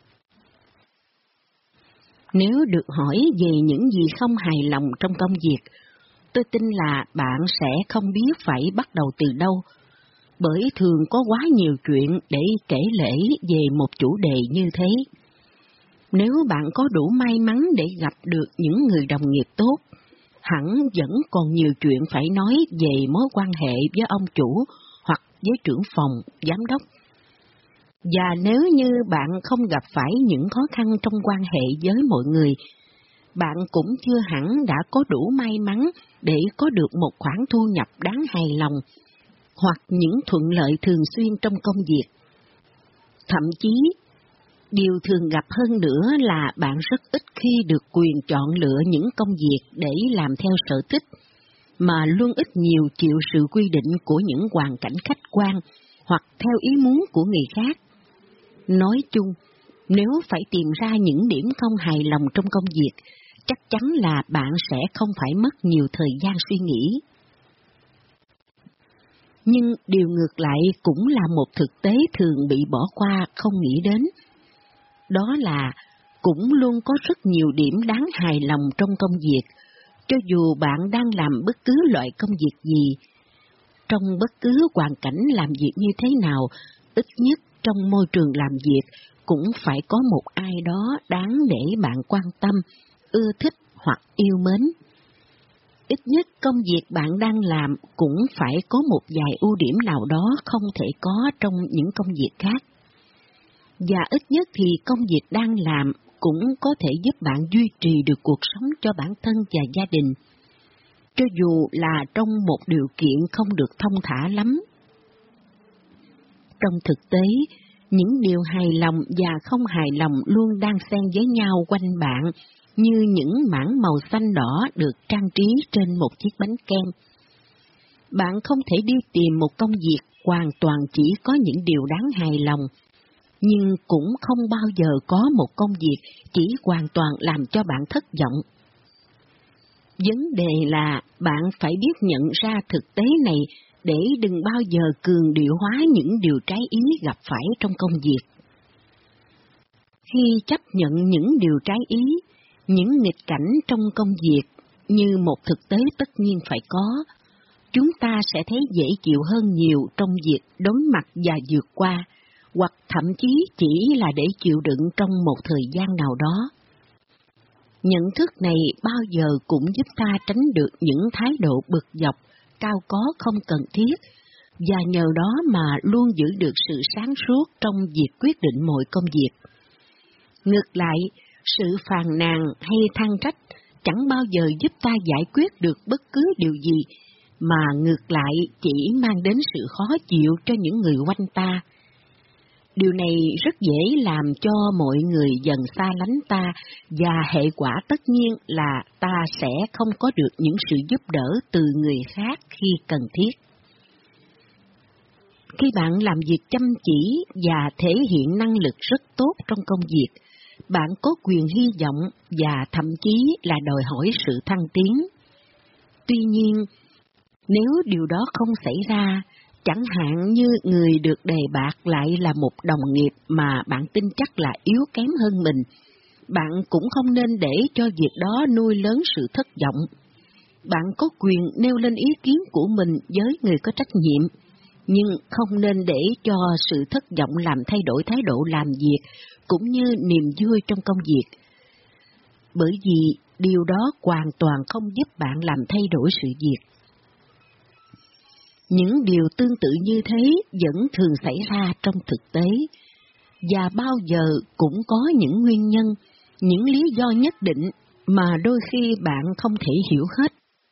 Nếu được hỏi về những gì không hài lòng trong công việc, tôi tin là bạn sẽ không biết phải bắt đầu từ đâu, bởi thường có quá nhiều chuyện để kể lể về một chủ đề như thế. Nếu bạn có đủ may mắn để gặp được những người đồng nghiệp tốt, hẳn vẫn còn nhiều chuyện phải nói về mối quan hệ với ông chủ hoặc với trưởng phòng, giám đốc. Và nếu như bạn không gặp phải những khó khăn trong quan hệ với mọi người, bạn cũng chưa hẳn đã có đủ may mắn để có được một khoản thu nhập đáng hài lòng, hoặc những thuận lợi thường xuyên trong công việc. Thậm chí, điều thường gặp hơn nữa là bạn rất ít khi được quyền chọn lựa những công việc để làm theo sở thích, mà luôn ít nhiều chịu sự quy định của những hoàn cảnh khách quan hoặc theo ý muốn của người khác. Nói chung, nếu phải tìm ra những điểm không hài lòng trong công việc, chắc chắn là bạn sẽ không phải mất nhiều thời gian suy nghĩ. Nhưng điều ngược lại cũng là một thực tế thường bị bỏ qua không nghĩ đến. Đó là cũng luôn có rất nhiều điểm đáng hài lòng trong công việc, cho dù bạn đang làm bất cứ loại công việc gì. Trong bất cứ hoàn cảnh làm việc như thế nào, ít nhất trong môi trường làm việc cũng phải có một ai đó đáng để bạn quan tâm, ưa thích hoặc yêu mến. Ít nhất công việc bạn đang làm cũng phải có một vài ưu điểm nào đó không thể có trong những công việc khác. Và ít nhất thì công việc đang làm cũng có thể giúp bạn duy trì được cuộc sống cho bản thân và gia đình, cho dù là trong một điều kiện không được thông thả lắm. Trong thực tế, những điều hài lòng và không hài lòng luôn đang xen với nhau quanh bạn, như những mảng màu xanh đỏ được trang trí trên một chiếc bánh kem. Bạn không thể đi tìm một công việc hoàn toàn chỉ có những điều đáng hài lòng, nhưng cũng không bao giờ có một công việc chỉ hoàn toàn làm cho bạn thất vọng. Vấn đề là bạn phải biết nhận ra thực tế này để đừng bao giờ cường điệu hóa những điều trái ý gặp phải trong công việc. Khi chấp nhận những điều trái ý, những nghịch cảnh trong công việc như một thực tế tất nhiên phải có, chúng ta sẽ thấy dễ chịu hơn nhiều trong việc đối mặt và vượt qua, hoặc thậm chí chỉ là để chịu đựng trong một thời gian nào đó. Nhận thức này bao giờ cũng giúp ta tránh được những thái độ bực dọc, cao có không cần thiết, và nhờ đó mà luôn giữ được sự sáng suốt trong việc quyết định mọi công việc. Ngược lại, sự phàn nàn hay than trách chẳng bao giờ giúp ta giải quyết được bất cứ điều gì, mà ngược lại chỉ mang đến sự khó chịu cho những người quanh ta. Điều này rất dễ làm cho mọi người dần xa lánh ta, và hệ quả tất nhiên là ta sẽ không có được những sự giúp đỡ từ người khác khi cần thiết. Khi bạn làm việc chăm chỉ và thể hiện năng lực rất tốt trong công việc, bạn có quyền hy vọng và thậm chí là đòi hỏi sự thăng tiến. Tuy nhiên, nếu điều đó không xảy ra, chẳng hạn như người được đề bạt lại là một đồng nghiệp mà bạn tin chắc là yếu kém hơn mình, bạn cũng không nên để cho việc đó nuôi lớn sự thất vọng. Bạn có quyền nêu lên ý kiến của mình với người có trách nhiệm, nhưng không nên để cho sự thất vọng làm thay đổi thái độ làm việc cũng như niềm vui trong công việc. Bởi vì điều đó hoàn toàn không giúp bạn làm thay đổi sự việc. Những điều tương tự như thế vẫn thường xảy ra trong thực tế, và bao giờ cũng có những nguyên nhân, những lý do nhất định mà đôi khi bạn không thể hiểu hết.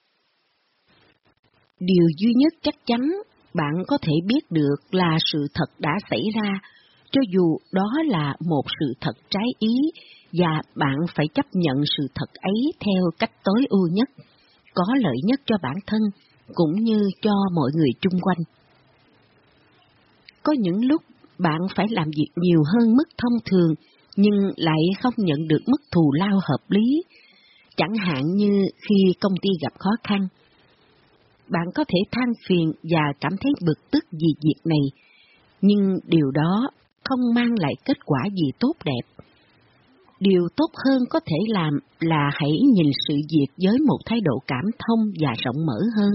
Điều duy nhất chắc chắn bạn có thể biết được là sự thật đã xảy ra, cho dù đó là một sự thật trái ý, và bạn phải chấp nhận sự thật ấy theo cách tối ưu nhất, có lợi nhất cho bản thân, cũng như cho mọi người chung quanh. Có những lúc bạn phải làm việc nhiều hơn mức thông thường, nhưng lại không nhận được mức thù lao hợp lý, chẳng hạn như khi công ty gặp khó khăn. Bạn có thể than phiền và cảm thấy bực tức vì việc này, nhưng điều đó không mang lại kết quả gì tốt đẹp. Điều tốt hơn có thể làm là hãy nhìn sự việc với một thái độ cảm thông và rộng mở hơn.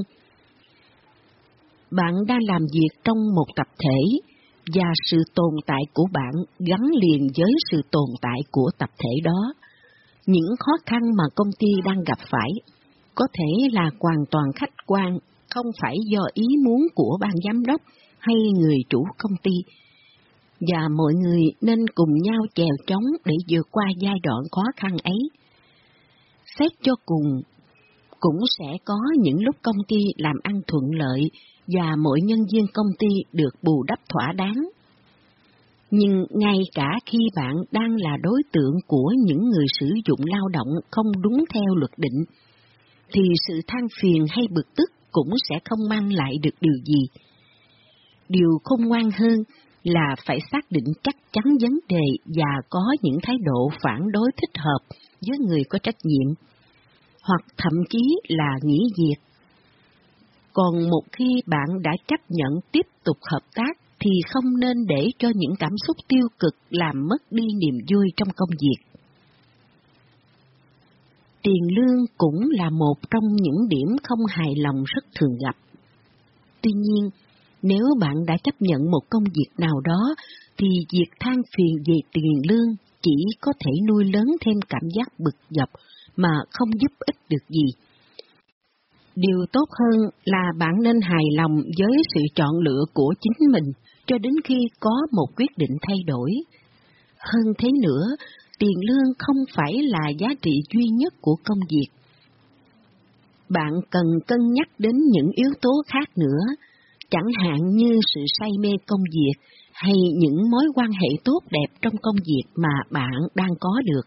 Bạn đang làm việc trong một tập thể, và sự tồn tại của bạn gắn liền với sự tồn tại của tập thể đó. Những khó khăn mà công ty đang gặp phải có thể là hoàn toàn khách quan, không phải do ý muốn của ban giám đốc hay người chủ công ty, và mọi người nên cùng nhau chèo chống để vượt qua giai đoạn khó khăn ấy. Xét cho cùng, cũng sẽ có những lúc công ty làm ăn thuận lợi và mọi nhân viên công ty được bù đắp thỏa đáng. Nhưng ngay cả khi bạn đang là đối tượng của những người sử dụng lao động không đúng theo luật định, thì sự than phiền hay bực tức cũng sẽ không mang lại được điều gì. Điều khôn ngoan hơn là phải xác định chắc chắn vấn đề và có những thái độ phản đối thích hợp với người có trách nhiệm, hoặc thậm chí là nghỉ việc. Còn một khi bạn đã chấp nhận tiếp tục hợp tác thì không nên để cho những cảm xúc tiêu cực làm mất đi niềm vui trong công việc. Tiền lương cũng là một trong những điểm không hài lòng rất thường gặp. Tuy nhiên, nếu bạn đã chấp nhận một công việc nào đó, thì việc than phiền về tiền lương chỉ có thể nuôi lớn thêm cảm giác bực dọc mà không giúp ích được gì. Điều tốt hơn là bạn nên hài lòng với sự chọn lựa của chính mình cho đến khi có một quyết định thay đổi. Hơn thế nữa, tiền lương không phải là giá trị duy nhất của công việc. Bạn cần cân nhắc đến những yếu tố khác nữa, chẳng hạn như sự say mê công việc hay những mối quan hệ tốt đẹp trong công việc mà bạn đang có được.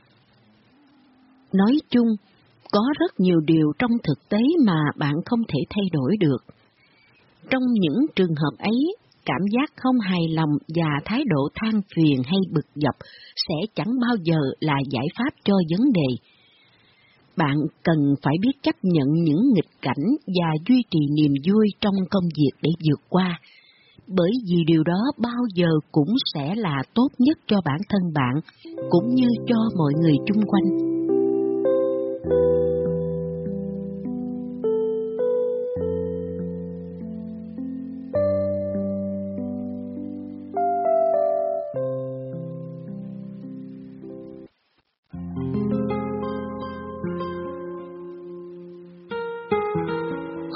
Nói chung, có rất nhiều điều trong thực tế mà bạn không thể thay đổi được. Trong những trường hợp ấy, cảm giác không hài lòng và thái độ than phiền hay bực dọc sẽ chẳng bao giờ là giải pháp cho vấn đề. Bạn cần phải biết chấp nhận những nghịch cảnh và duy trì niềm vui trong công việc để vượt qua, bởi vì điều đó bao giờ cũng sẽ là tốt nhất cho bản thân bạn, cũng như cho mọi người chung quanh.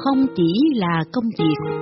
không chỉ là công việc.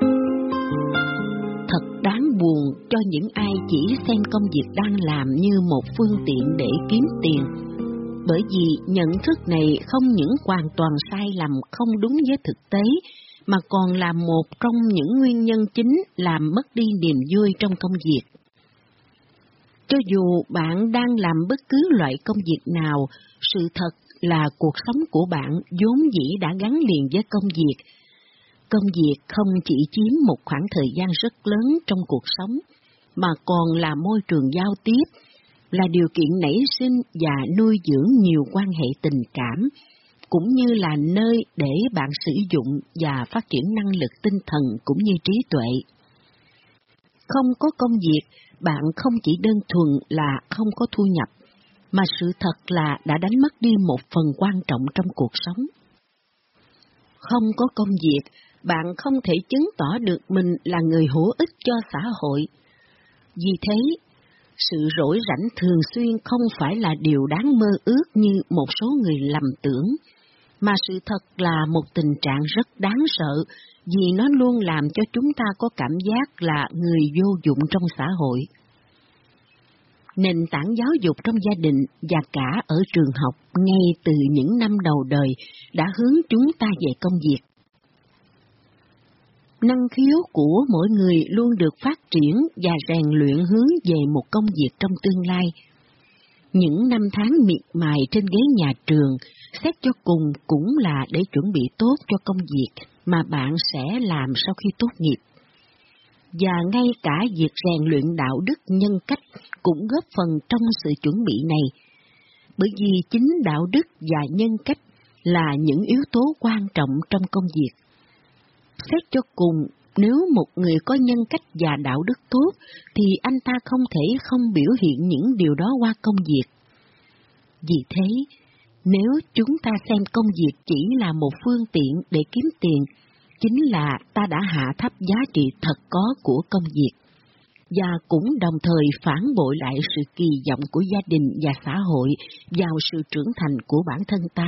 Thật đáng buồn cho những ai chỉ xem công việc đang làm như một phương tiện để kiếm tiền, bởi vì nhận thức này không những hoàn toàn sai lầm, không đúng với thực tế, mà còn là một trong những nguyên nhân chính làm mất đi niềm vui trong công việc. Cho dù bạn đang làm bất cứ loại công việc nào, sự thật là cuộc sống của bạn vốn dĩ đã gắn liền với công việc. Công việc không chỉ chiếm một khoảng thời gian rất lớn trong cuộc sống, mà còn là môi trường giao tiếp, là điều kiện nảy sinh và nuôi dưỡng nhiều quan hệ tình cảm, cũng như là nơi để bạn sử dụng và phát triển năng lực tinh thần cũng như trí tuệ. Không có công việc, bạn không chỉ đơn thuần là không có thu nhập, mà sự thật là đã đánh mất đi một phần quan trọng trong cuộc sống. Không có công việc, bạn không thể chứng tỏ được mình là người hữu ích cho xã hội. Vì thế, sự rỗi rảnh thường xuyên không phải là điều đáng mơ ước như một số người lầm tưởng, mà sự thật là một tình trạng rất đáng sợ, vì nó luôn làm cho chúng ta có cảm giác là người vô dụng trong xã hội. Nền tảng giáo dục trong gia đình và cả ở trường học ngay từ những năm đầu đời đã hướng chúng ta về công việc. Năng khiếu của mỗi người luôn được phát triển và rèn luyện hướng về một công việc trong tương lai. Những năm tháng miệt mài trên ghế nhà trường, xét cho cùng cũng là để chuẩn bị tốt cho công việc mà bạn sẽ làm sau khi tốt nghiệp. Và ngay cả việc rèn luyện đạo đức nhân cách cũng góp phần trong sự chuẩn bị này, bởi vì chính đạo đức và nhân cách là những yếu tố quan trọng trong công việc. Xét cho cùng, nếu một người có nhân cách và đạo đức tốt, thì anh ta không thể không biểu hiện những điều đó qua công việc. Vì thế, nếu chúng ta xem công việc chỉ là một phương tiện để kiếm tiền, chính là ta đã hạ thấp giá trị thật có của công việc, và cũng đồng thời phản bội lại sự kỳ vọng của gia đình và xã hội vào sự trưởng thành của bản thân ta,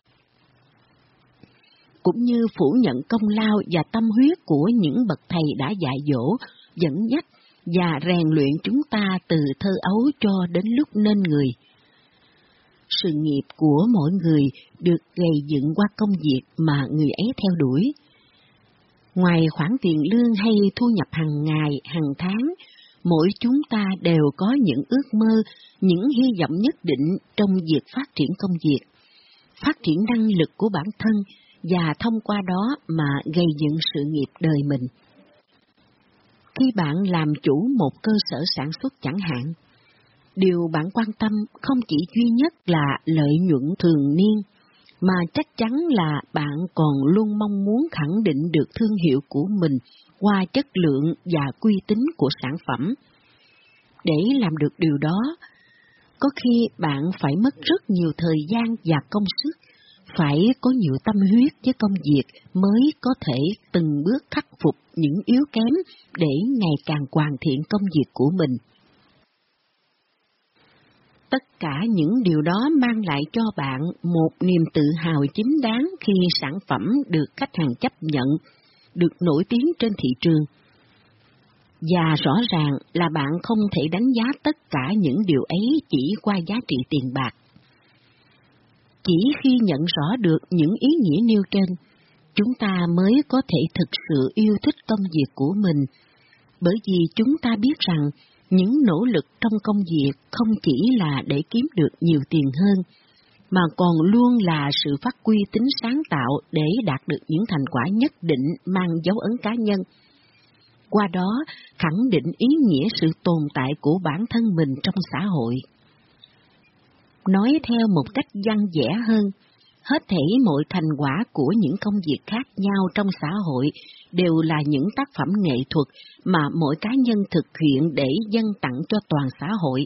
cũng như phủ nhận công lao và tâm huyết của những bậc thầy đã dạy dỗ, dẫn dắt và rèn luyện chúng ta từ thơ ấu cho đến lúc nên người. Sự nghiệp của mỗi người được gầy dựng qua công việc mà người ấy theo đuổi. Ngoài khoản tiền lương hay thu nhập hàng ngày, hàng tháng, mỗi chúng ta đều có những ước mơ, những hy vọng nhất định trong việc phát triển công việc, phát triển năng lực của bản thân, và thông qua đó mà gây dựng sự nghiệp đời mình. Khi bạn làm chủ một cơ sở sản xuất chẳng hạn, điều bạn quan tâm không chỉ duy nhất là lợi nhuận thường niên, mà chắc chắn là bạn còn luôn mong muốn khẳng định được thương hiệu của mình qua chất lượng và uy tín của sản phẩm. Để làm được điều đó, có khi bạn phải mất rất nhiều thời gian và công sức, phải có nhiều tâm huyết với công việc mới có thể từng bước khắc phục những yếu kém để ngày càng hoàn thiện công việc của mình. Tất cả những điều đó mang lại cho bạn một niềm tự hào chính đáng khi sản phẩm được khách hàng chấp nhận, được nổi tiếng trên thị trường. Và rõ ràng là bạn không thể đánh giá tất cả những điều ấy chỉ qua giá trị tiền bạc. Chỉ khi nhận rõ được những ý nghĩa nêu trên, chúng ta mới có thể thực sự yêu thích công việc của mình, bởi vì chúng ta biết rằng những nỗ lực trong công việc không chỉ là để kiếm được nhiều tiền hơn, mà còn luôn là sự phát huy tính sáng tạo để đạt được những thành quả nhất định mang dấu ấn cá nhân. Qua đó, khẳng định ý nghĩa sự tồn tại của bản thân mình trong xã hội. Nói theo một cách văn dẻ hơn, hết thảy mọi thành quả của những công việc khác nhau trong xã hội đều là những tác phẩm nghệ thuật mà mỗi cá nhân thực hiện để dâng tặng cho toàn xã hội.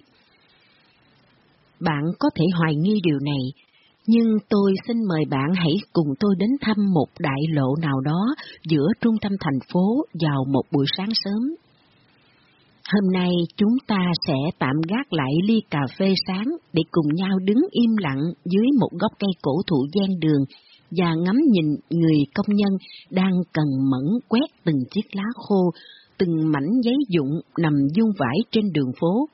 Bạn có thể hoài nghi điều này, nhưng tôi xin mời bạn hãy cùng tôi đến thăm một đại lộ nào đó giữa trung tâm thành phố vào một buổi sáng sớm. Hôm nay chúng ta sẽ tạm gác lại ly cà phê sáng để cùng nhau đứng im lặng dưới một gốc cây cổ thụ ven đường và ngắm nhìn người công nhân đang cần mẫn quét từng chiếc lá khô, từng mảnh giấy vụn nằm vương vãi trên đường phố.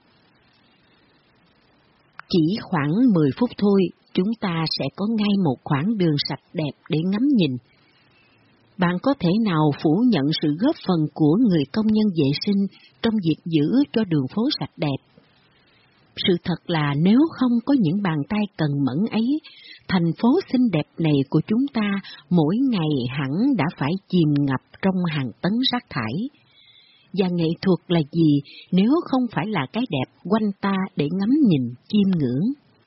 Chỉ khoảng mười phút thôi, chúng ta sẽ có ngay một khoảng đường sạch đẹp để ngắm nhìn. Bạn có thể nào phủ nhận sự góp phần của người công nhân vệ sinh trong việc giữ cho đường phố sạch đẹp? Sự thật là nếu không có những bàn tay cần mẫn ấy, thành phố xinh đẹp này của chúng ta mỗi ngày hẳn đã phải chìm ngập trong hàng tấn rác thải. Và nghệ thuật là gì nếu không phải là cái đẹp quanh ta để ngắm nhìn, chiêm ngưỡng?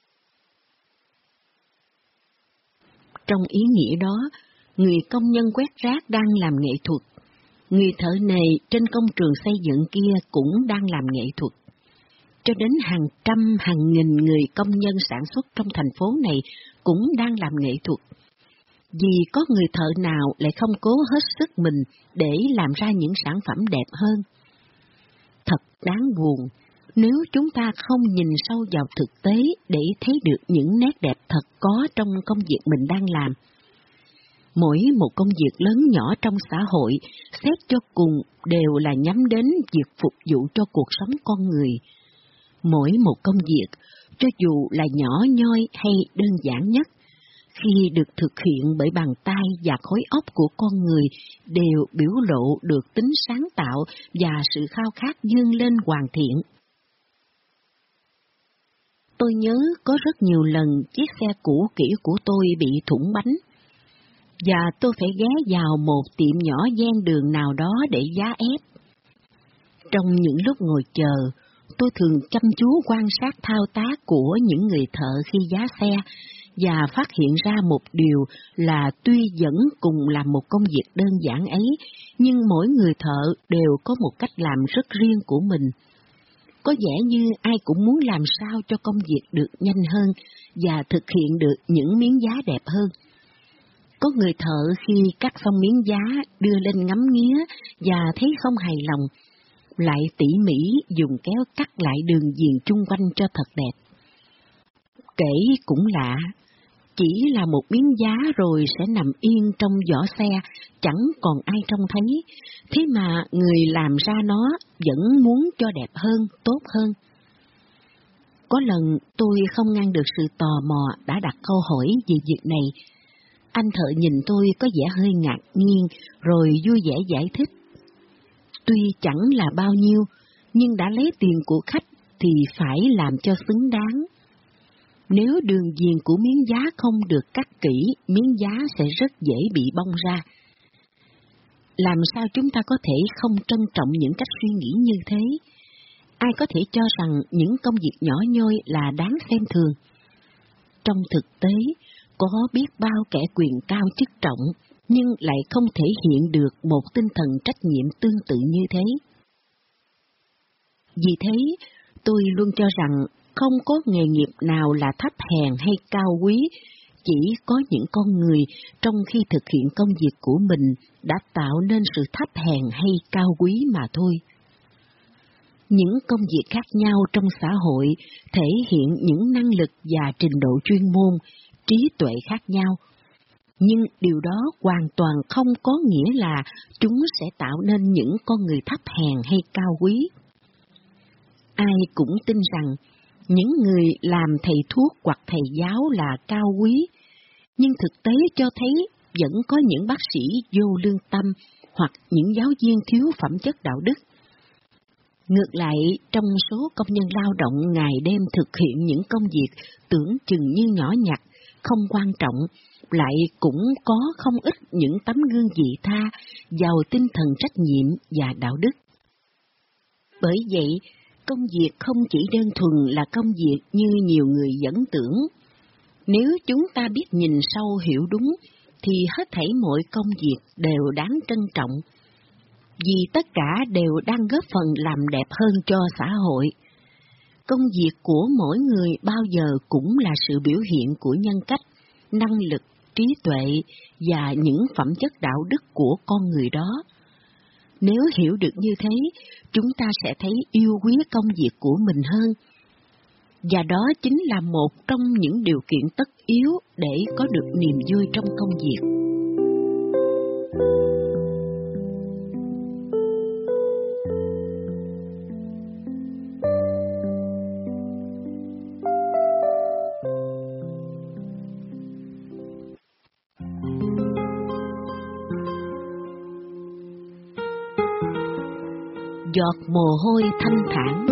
Trong ý nghĩa đó, người công nhân quét rác đang làm nghệ thuật, người thợ nề trên công trường xây dựng kia cũng đang làm nghệ thuật. Cho đến hàng trăm, hàng nghìn người công nhân sản xuất trong thành phố này cũng đang làm nghệ thuật. Vì có người thợ nào lại không cố hết sức mình để làm ra những sản phẩm đẹp hơn. Thật đáng buồn, nếu chúng ta không nhìn sâu vào thực tế để thấy được những nét đẹp thật có trong công việc mình đang làm. Mỗi một công việc lớn nhỏ trong xã hội, xét cho cùng đều là nhắm đến việc phục vụ cho cuộc sống con người. Mỗi một công việc, cho dù là nhỏ nhoi hay đơn giản nhất, khi được thực hiện bởi bàn tay và khối óc của con người, đều biểu lộ được tính sáng tạo và sự khao khát vươn lên hoàn thiện. Tôi nhớ có rất nhiều lần chiếc xe cũ kỹ của tôi bị thủng bánh, và tôi phải ghé vào một tiệm nhỏ ven đường nào đó để giá ép. Trong những lúc ngồi chờ, tôi thường chăm chú quan sát thao tác của những người thợ khi giá xe, và phát hiện ra một điều là tuy vẫn cùng làm một công việc đơn giản ấy, nhưng mỗi người thợ đều có một cách làm rất riêng của mình. Có vẻ như ai cũng muốn làm sao cho công việc được nhanh hơn và thực hiện được những miếng giá đẹp hơn. Có người thợ khi cắt xong miếng giá đưa lên ngắm nghía và thấy không hài lòng, lại tỉ mỉ dùng kéo cắt lại đường viền chung quanh cho thật đẹp. Kể cũng lạ, chỉ là một miếng giá rồi sẽ nằm yên trong vỏ xe, chẳng còn ai trông thấy, thế mà người làm ra nó vẫn muốn cho đẹp hơn, tốt hơn. Có lần tôi không ngăn được sự tò mò đã đặt câu hỏi về việc này. Anh thợ nhìn tôi có vẻ hơi ngạc nhiên, rồi vui vẻ giải thích. Tuy chẳng là bao nhiêu, nhưng đã lấy tiền của khách thì phải làm cho xứng đáng. Nếu đường viền của miếng giá không được cắt kỹ, miếng giá sẽ rất dễ bị bong ra. Làm sao chúng ta có thể không trân trọng những cách suy nghĩ như thế? Ai có thể cho rằng những công việc nhỏ nhoi là đáng xem thường? Trong thực tế, có biết bao kẻ quyền cao chức trọng, nhưng lại không thể hiện được một tinh thần trách nhiệm tương tự như thế. Vì thế, tôi luôn cho rằng không có nghề nghiệp nào là thấp hèn hay cao quý, chỉ có những con người trong khi thực hiện công việc của mình đã tạo nên sự thấp hèn hay cao quý mà thôi. Những công việc khác nhau trong xã hội thể hiện những năng lực và trình độ chuyên môn, trí tuệ khác nhau, nhưng điều đó hoàn toàn không có nghĩa là chúng sẽ tạo nên những con người thấp hèn hay cao quý. Ai cũng tin rằng những người làm thầy thuốc hoặc thầy giáo là cao quý, nhưng thực tế cho thấy vẫn có những bác sĩ vô lương tâm hoặc những giáo viên thiếu phẩm chất đạo đức. Ngược lại, trong số công nhân lao động ngày đêm thực hiện những công việc tưởng chừng như nhỏ nhặt, không quan trọng, lại cũng có không ít những tấm gương vị tha, giàu tinh thần trách nhiệm và đạo đức. Bởi vậy, công việc không chỉ đơn thuần là công việc như nhiều người dẫn tưởng. Nếu chúng ta biết nhìn sâu hiểu đúng, thì hết thảy mọi công việc đều đáng trân trọng, vì tất cả đều đang góp phần làm đẹp hơn cho xã hội. Công việc của mỗi người bao giờ cũng là sự biểu hiện của nhân cách, năng lực, trí tuệ và những phẩm chất đạo đức của con người đó. Nếu hiểu được như thế, chúng ta sẽ thấy yêu quý công việc của mình hơn. và đó chính là một trong những điều kiện tất yếu để có được niềm vui trong công việc. Giọt mồ hôi thanh thản.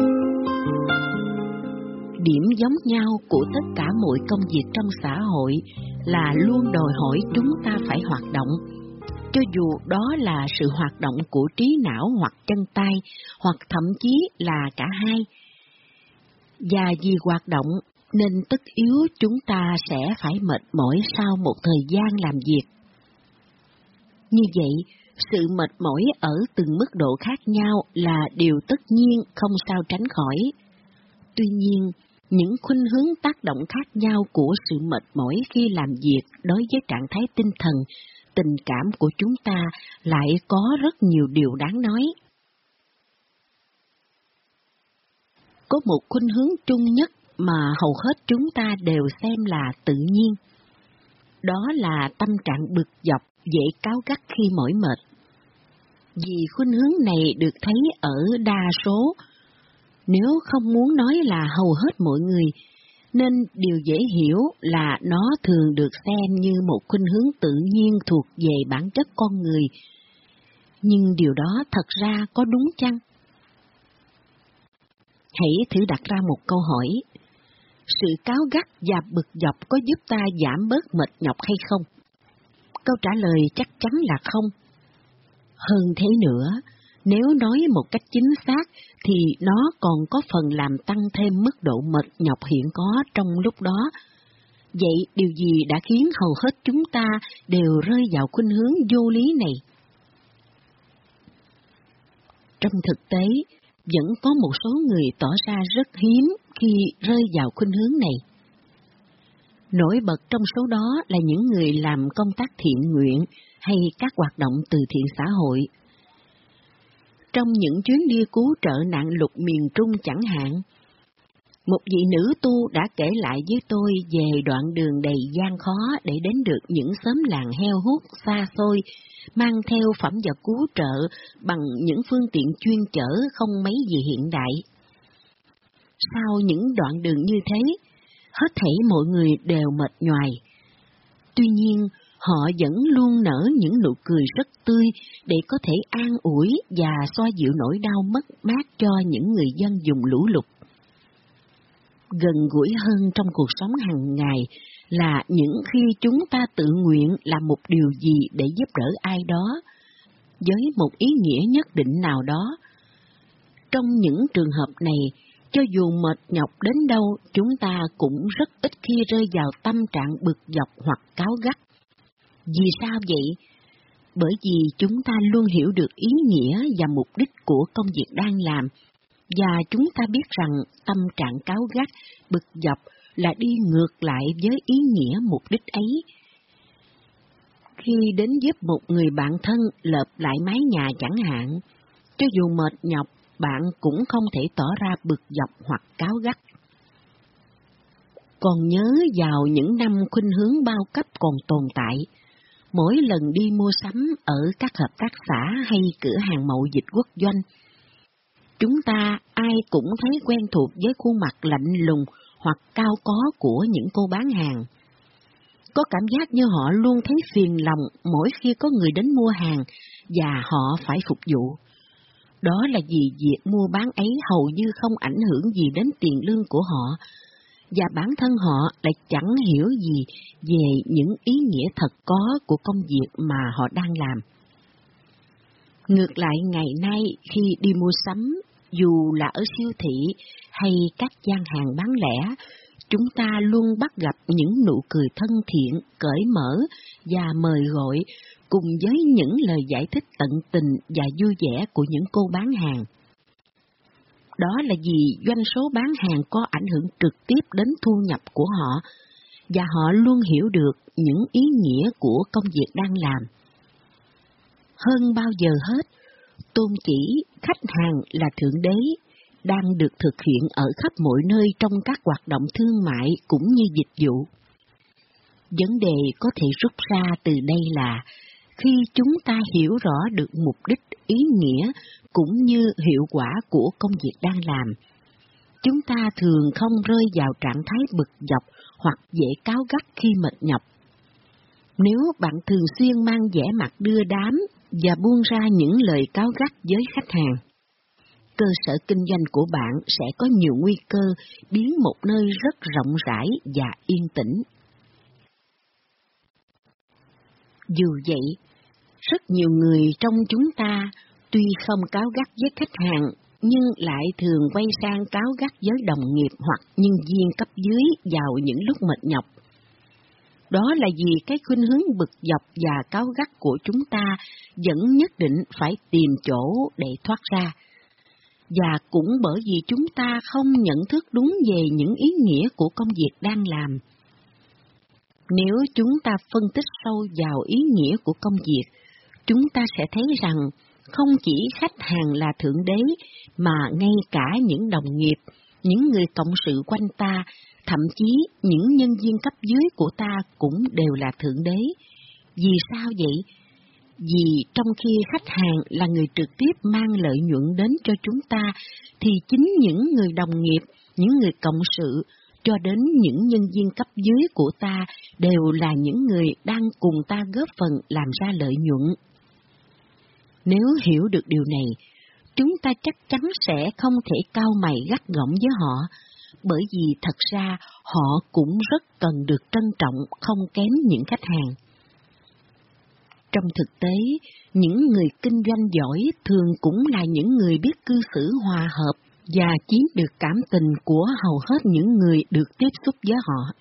Điểm giống nhau của tất cả mọi công việc trong xã hội là luôn đòi hỏi chúng ta phải hoạt động, cho dù đó là sự hoạt động của trí não hoặc chân tay, hoặc thậm chí là cả hai. Và vì hoạt động nên tất yếu chúng ta sẽ phải mệt mỏi sau một thời gian làm việc. Như vậy, sự mệt mỏi ở từng mức độ khác nhau là điều tất nhiên không sao tránh khỏi. Tuy nhiên, những khuynh hướng tác động khác nhau của sự mệt mỏi khi làm việc đối với trạng thái tinh thần, tình cảm của chúng ta lại có rất nhiều điều đáng nói. Có một khuynh hướng chung nhất mà hầu hết chúng ta đều xem là tự nhiên. Đó là tâm trạng bực dọc, dễ cáu gắt khi mỏi mệt. Vì khuynh hướng này được thấy ở đa số, nếu không muốn nói là hầu hết mọi người, nên điều dễ hiểu là nó thường được xem như một khuynh hướng tự nhiên thuộc về bản chất con người. Nhưng điều đó thật ra có đúng chăng? Hãy thử đặt ra một câu hỏi. Sự cáu gắt và bực dọc có giúp ta giảm bớt mệt nhọc hay không? Câu trả lời chắc chắn là không. Hơn thế nữa, nếu nói một cách chính xác thì nó còn có phần làm tăng thêm mức độ mệt nhọc hiện có trong lúc đó. Vậy điều gì đã khiến hầu hết chúng ta đều rơi vào khuynh hướng vô lý này? Trong thực tế, vẫn có một số người tỏ ra rất hiếm khi rơi vào khuynh hướng này. Nổi bật trong số đó là những người làm công tác thiện nguyện hay các hoạt động từ thiện xã hội. Trong những chuyến đi cứu trợ nạn lụt miền Trung chẳng hạn, một vị nữ tu đã kể lại với tôi về đoạn đường đầy gian khó để đến được những xóm làng heo hút xa xôi, mang theo phẩm vật cứu trợ bằng những phương tiện chuyên chở không mấy gì hiện đại. Sau những đoạn đường như thế, hết thảy mọi người đều mệt nhoài. Tuy nhiên, họ vẫn luôn nở những nụ cười rất tươi để có thể an ủi và xoa dịu nỗi đau mất mát cho những người dân vùng lũ lụt. Gần gũi hơn trong cuộc sống hàng ngày là những khi chúng ta tự nguyện làm một điều gì để giúp đỡ ai đó, với một ý nghĩa nhất định nào đó. Trong những trường hợp này, cho dù mệt nhọc đến đâu, chúng ta cũng rất ít khi rơi vào tâm trạng bực dọc hoặc cáu gắt. Vì sao vậy? Bởi vì chúng ta luôn hiểu được ý nghĩa và mục đích của công việc đang làm, và chúng ta biết rằng tâm trạng cáu gắt, bực dọc là đi ngược lại với ý nghĩa mục đích ấy. Khi đến giúp một người bạn thân lợp lại mái nhà chẳng hạn, cho dù mệt nhọc, bạn cũng không thể tỏ ra bực dọc hoặc cáu gắt. Còn nhớ vào những năm khuynh hướng bao cấp còn tồn tại, mỗi lần đi mua sắm ở các hợp tác xã hay cửa hàng mậu dịch quốc doanh, chúng ta ai cũng thấy quen thuộc với khuôn mặt lạnh lùng hoặc cao có của những cô bán hàng. Có cảm giác như họ luôn thấy phiền lòng mỗi khi có người đến mua hàng và họ phải phục vụ. Đó là vì việc mua bán ấy hầu như không ảnh hưởng gì đến tiền lương của họ, và bản thân họ lại chẳng hiểu gì về những ý nghĩa thật có của công việc mà họ đang làm. Ngược lại, ngày nay khi đi mua sắm, dù là ở siêu thị hay các gian hàng bán lẻ, chúng ta luôn bắt gặp những nụ cười thân thiện, cởi mở và mời gọi, cùng với những lời giải thích tận tình và vui vẻ của những cô bán hàng. Đó là vì doanh số bán hàng có ảnh hưởng trực tiếp đến thu nhập của họ, và họ luôn hiểu được những ý nghĩa của công việc đang làm. Hơn bao giờ hết, tôn chỉ khách hàng là thượng đế, đang được thực hiện ở khắp mọi nơi trong các hoạt động thương mại cũng như dịch vụ. Vấn đề có thể rút ra từ đây là khi chúng ta hiểu rõ được mục đích, ý nghĩa cũng như hiệu quả của công việc đang làm, chúng ta thường không rơi vào trạng thái bực dọc hoặc dễ cáu gắt khi mệt nhọc. Nếu bạn thường xuyên mang vẻ mặt đưa đám và buông ra những lời cáu gắt với khách hàng, cơ sở kinh doanh của bạn sẽ có nhiều nguy cơ biến một nơi rất rộng rãi và yên tĩnh. Dù vậy, rất nhiều người trong chúng ta tuy không cáu gắt với khách hàng nhưng lại thường quay sang cáu gắt với đồng nghiệp hoặc nhân viên cấp dưới vào những lúc mệt nhọc. Đó là vì cái khuynh hướng bực dọc và cáu gắt của chúng ta vẫn nhất định phải tìm chỗ để thoát ra. Và cũng bởi vì chúng ta không nhận thức đúng về những ý nghĩa của công việc đang làm. Nếu chúng ta phân tích sâu vào ý nghĩa của công việc, chúng ta sẽ thấy rằng không chỉ khách hàng là thượng đế, mà ngay cả những đồng nghiệp, những người cộng sự quanh ta, thậm chí những nhân viên cấp dưới của ta cũng đều là thượng đế. Vì sao vậy? Vì trong khi khách hàng là người trực tiếp mang lợi nhuận đến cho chúng ta, thì chính những người đồng nghiệp, những người cộng sự, cho đến những nhân viên cấp dưới của ta đều là những người đang cùng ta góp phần làm ra lợi nhuận. Nếu hiểu được điều này, chúng ta chắc chắn sẽ không thể cau mày gắt gỏng với họ, bởi vì thật ra họ cũng rất cần được trân trọng không kém những khách hàng. Trong thực tế, những người kinh doanh giỏi thường cũng là những người biết cư xử hòa hợp và chiếm được cảm tình của hầu hết những người được tiếp xúc với họ.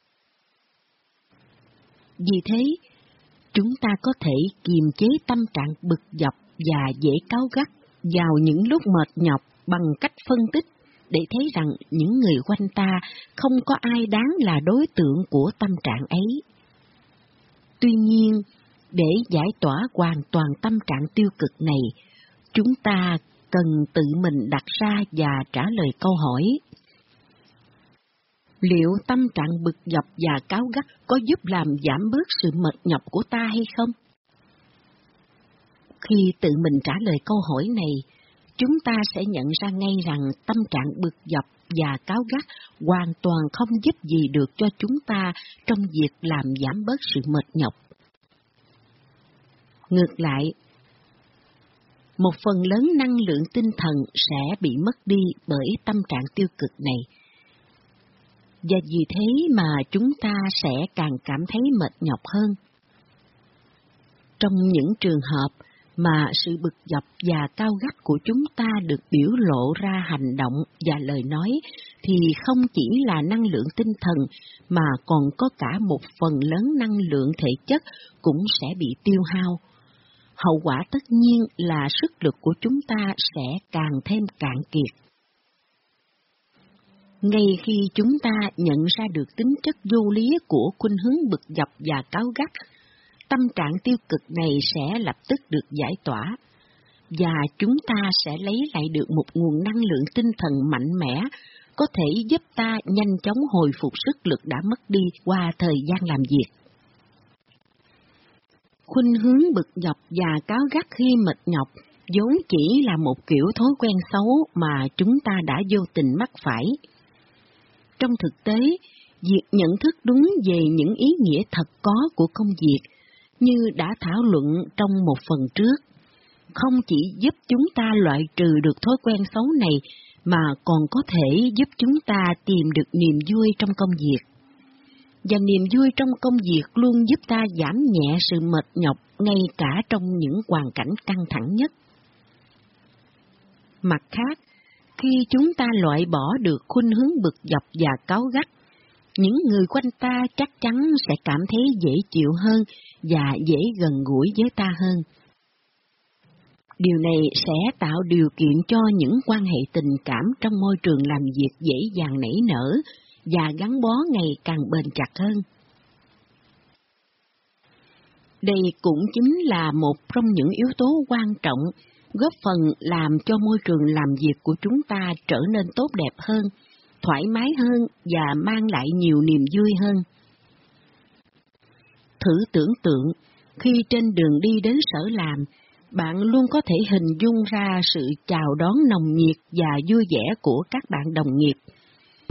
Vì thế, chúng ta có thể kiềm chế tâm trạng bực dọc và dễ cáu gắt vào những lúc mệt nhọc bằng cách phân tích để thấy rằng những người quanh ta không có ai đáng là đối tượng của tâm trạng ấy. Tuy nhiên, để giải tỏa hoàn toàn tâm trạng tiêu cực này, chúng ta cần tự mình đặt ra và trả lời câu hỏi: liệu tâm trạng bực dọc và cáu gắt có giúp làm giảm bớt sự mệt nhọc của ta hay không? Khi tự mình trả lời câu hỏi này, chúng ta sẽ nhận ra ngay rằng tâm trạng bực dọc và cáu gắt hoàn toàn không giúp gì được cho chúng ta trong việc làm giảm bớt sự mệt nhọc. Ngược lại, một phần lớn năng lượng tinh thần sẽ bị mất đi bởi tâm trạng tiêu cực này. Và vì thế mà chúng ta sẽ càng cảm thấy mệt nhọc hơn. Trong những trường hợp mà sự bực dọc và cao gắt của chúng ta được biểu lộ ra hành động và lời nói, thì không chỉ là năng lượng tinh thần mà còn có cả một phần lớn năng lượng thể chất cũng sẽ bị tiêu hao. Hậu quả tất nhiên là sức lực của chúng ta sẽ càng thêm cạn kiệt. Ngay khi chúng ta nhận ra được tính chất vô lý của khuynh hướng bực dọc và cáu gắt, tâm trạng tiêu cực này sẽ lập tức được giải tỏa, và chúng ta sẽ lấy lại được một nguồn năng lượng tinh thần mạnh mẽ, có thể giúp ta nhanh chóng hồi phục sức lực đã mất đi qua thời gian làm việc. Khuynh hướng bực dọc và cáu gắt khi mệt nhọc vốn chỉ là một kiểu thói quen xấu mà chúng ta đã vô tình mắc phải. Trong thực tế, việc nhận thức đúng về những ý nghĩa thật có của công việc, như đã thảo luận trong một phần trước, không chỉ giúp chúng ta loại trừ được thói quen xấu này, mà còn có thể giúp chúng ta tìm được niềm vui trong công việc. Và niềm vui trong công việc luôn giúp ta giảm nhẹ sự mệt nhọc ngay cả trong những hoàn cảnh căng thẳng nhất. Mặt khác, khi chúng ta loại bỏ được khuynh hướng bực dọc và cáu gắt, những người quanh ta chắc chắn sẽ cảm thấy dễ chịu hơn và dễ gần gũi với ta hơn. Điều này sẽ tạo điều kiện cho những quan hệ tình cảm trong môi trường làm việc dễ dàng nảy nở và gắn bó ngày càng bền chặt hơn. Đây cũng chính là một trong những yếu tố quan trọng góp phần làm cho môi trường làm việc của chúng ta trở nên tốt đẹp hơn, thoải mái hơn và mang lại nhiều niềm vui hơn. Thử tưởng tượng, khi trên đường đi đến sở làm, bạn luôn có thể hình dung ra sự chào đón nồng nhiệt và vui vẻ của các bạn đồng nghiệp,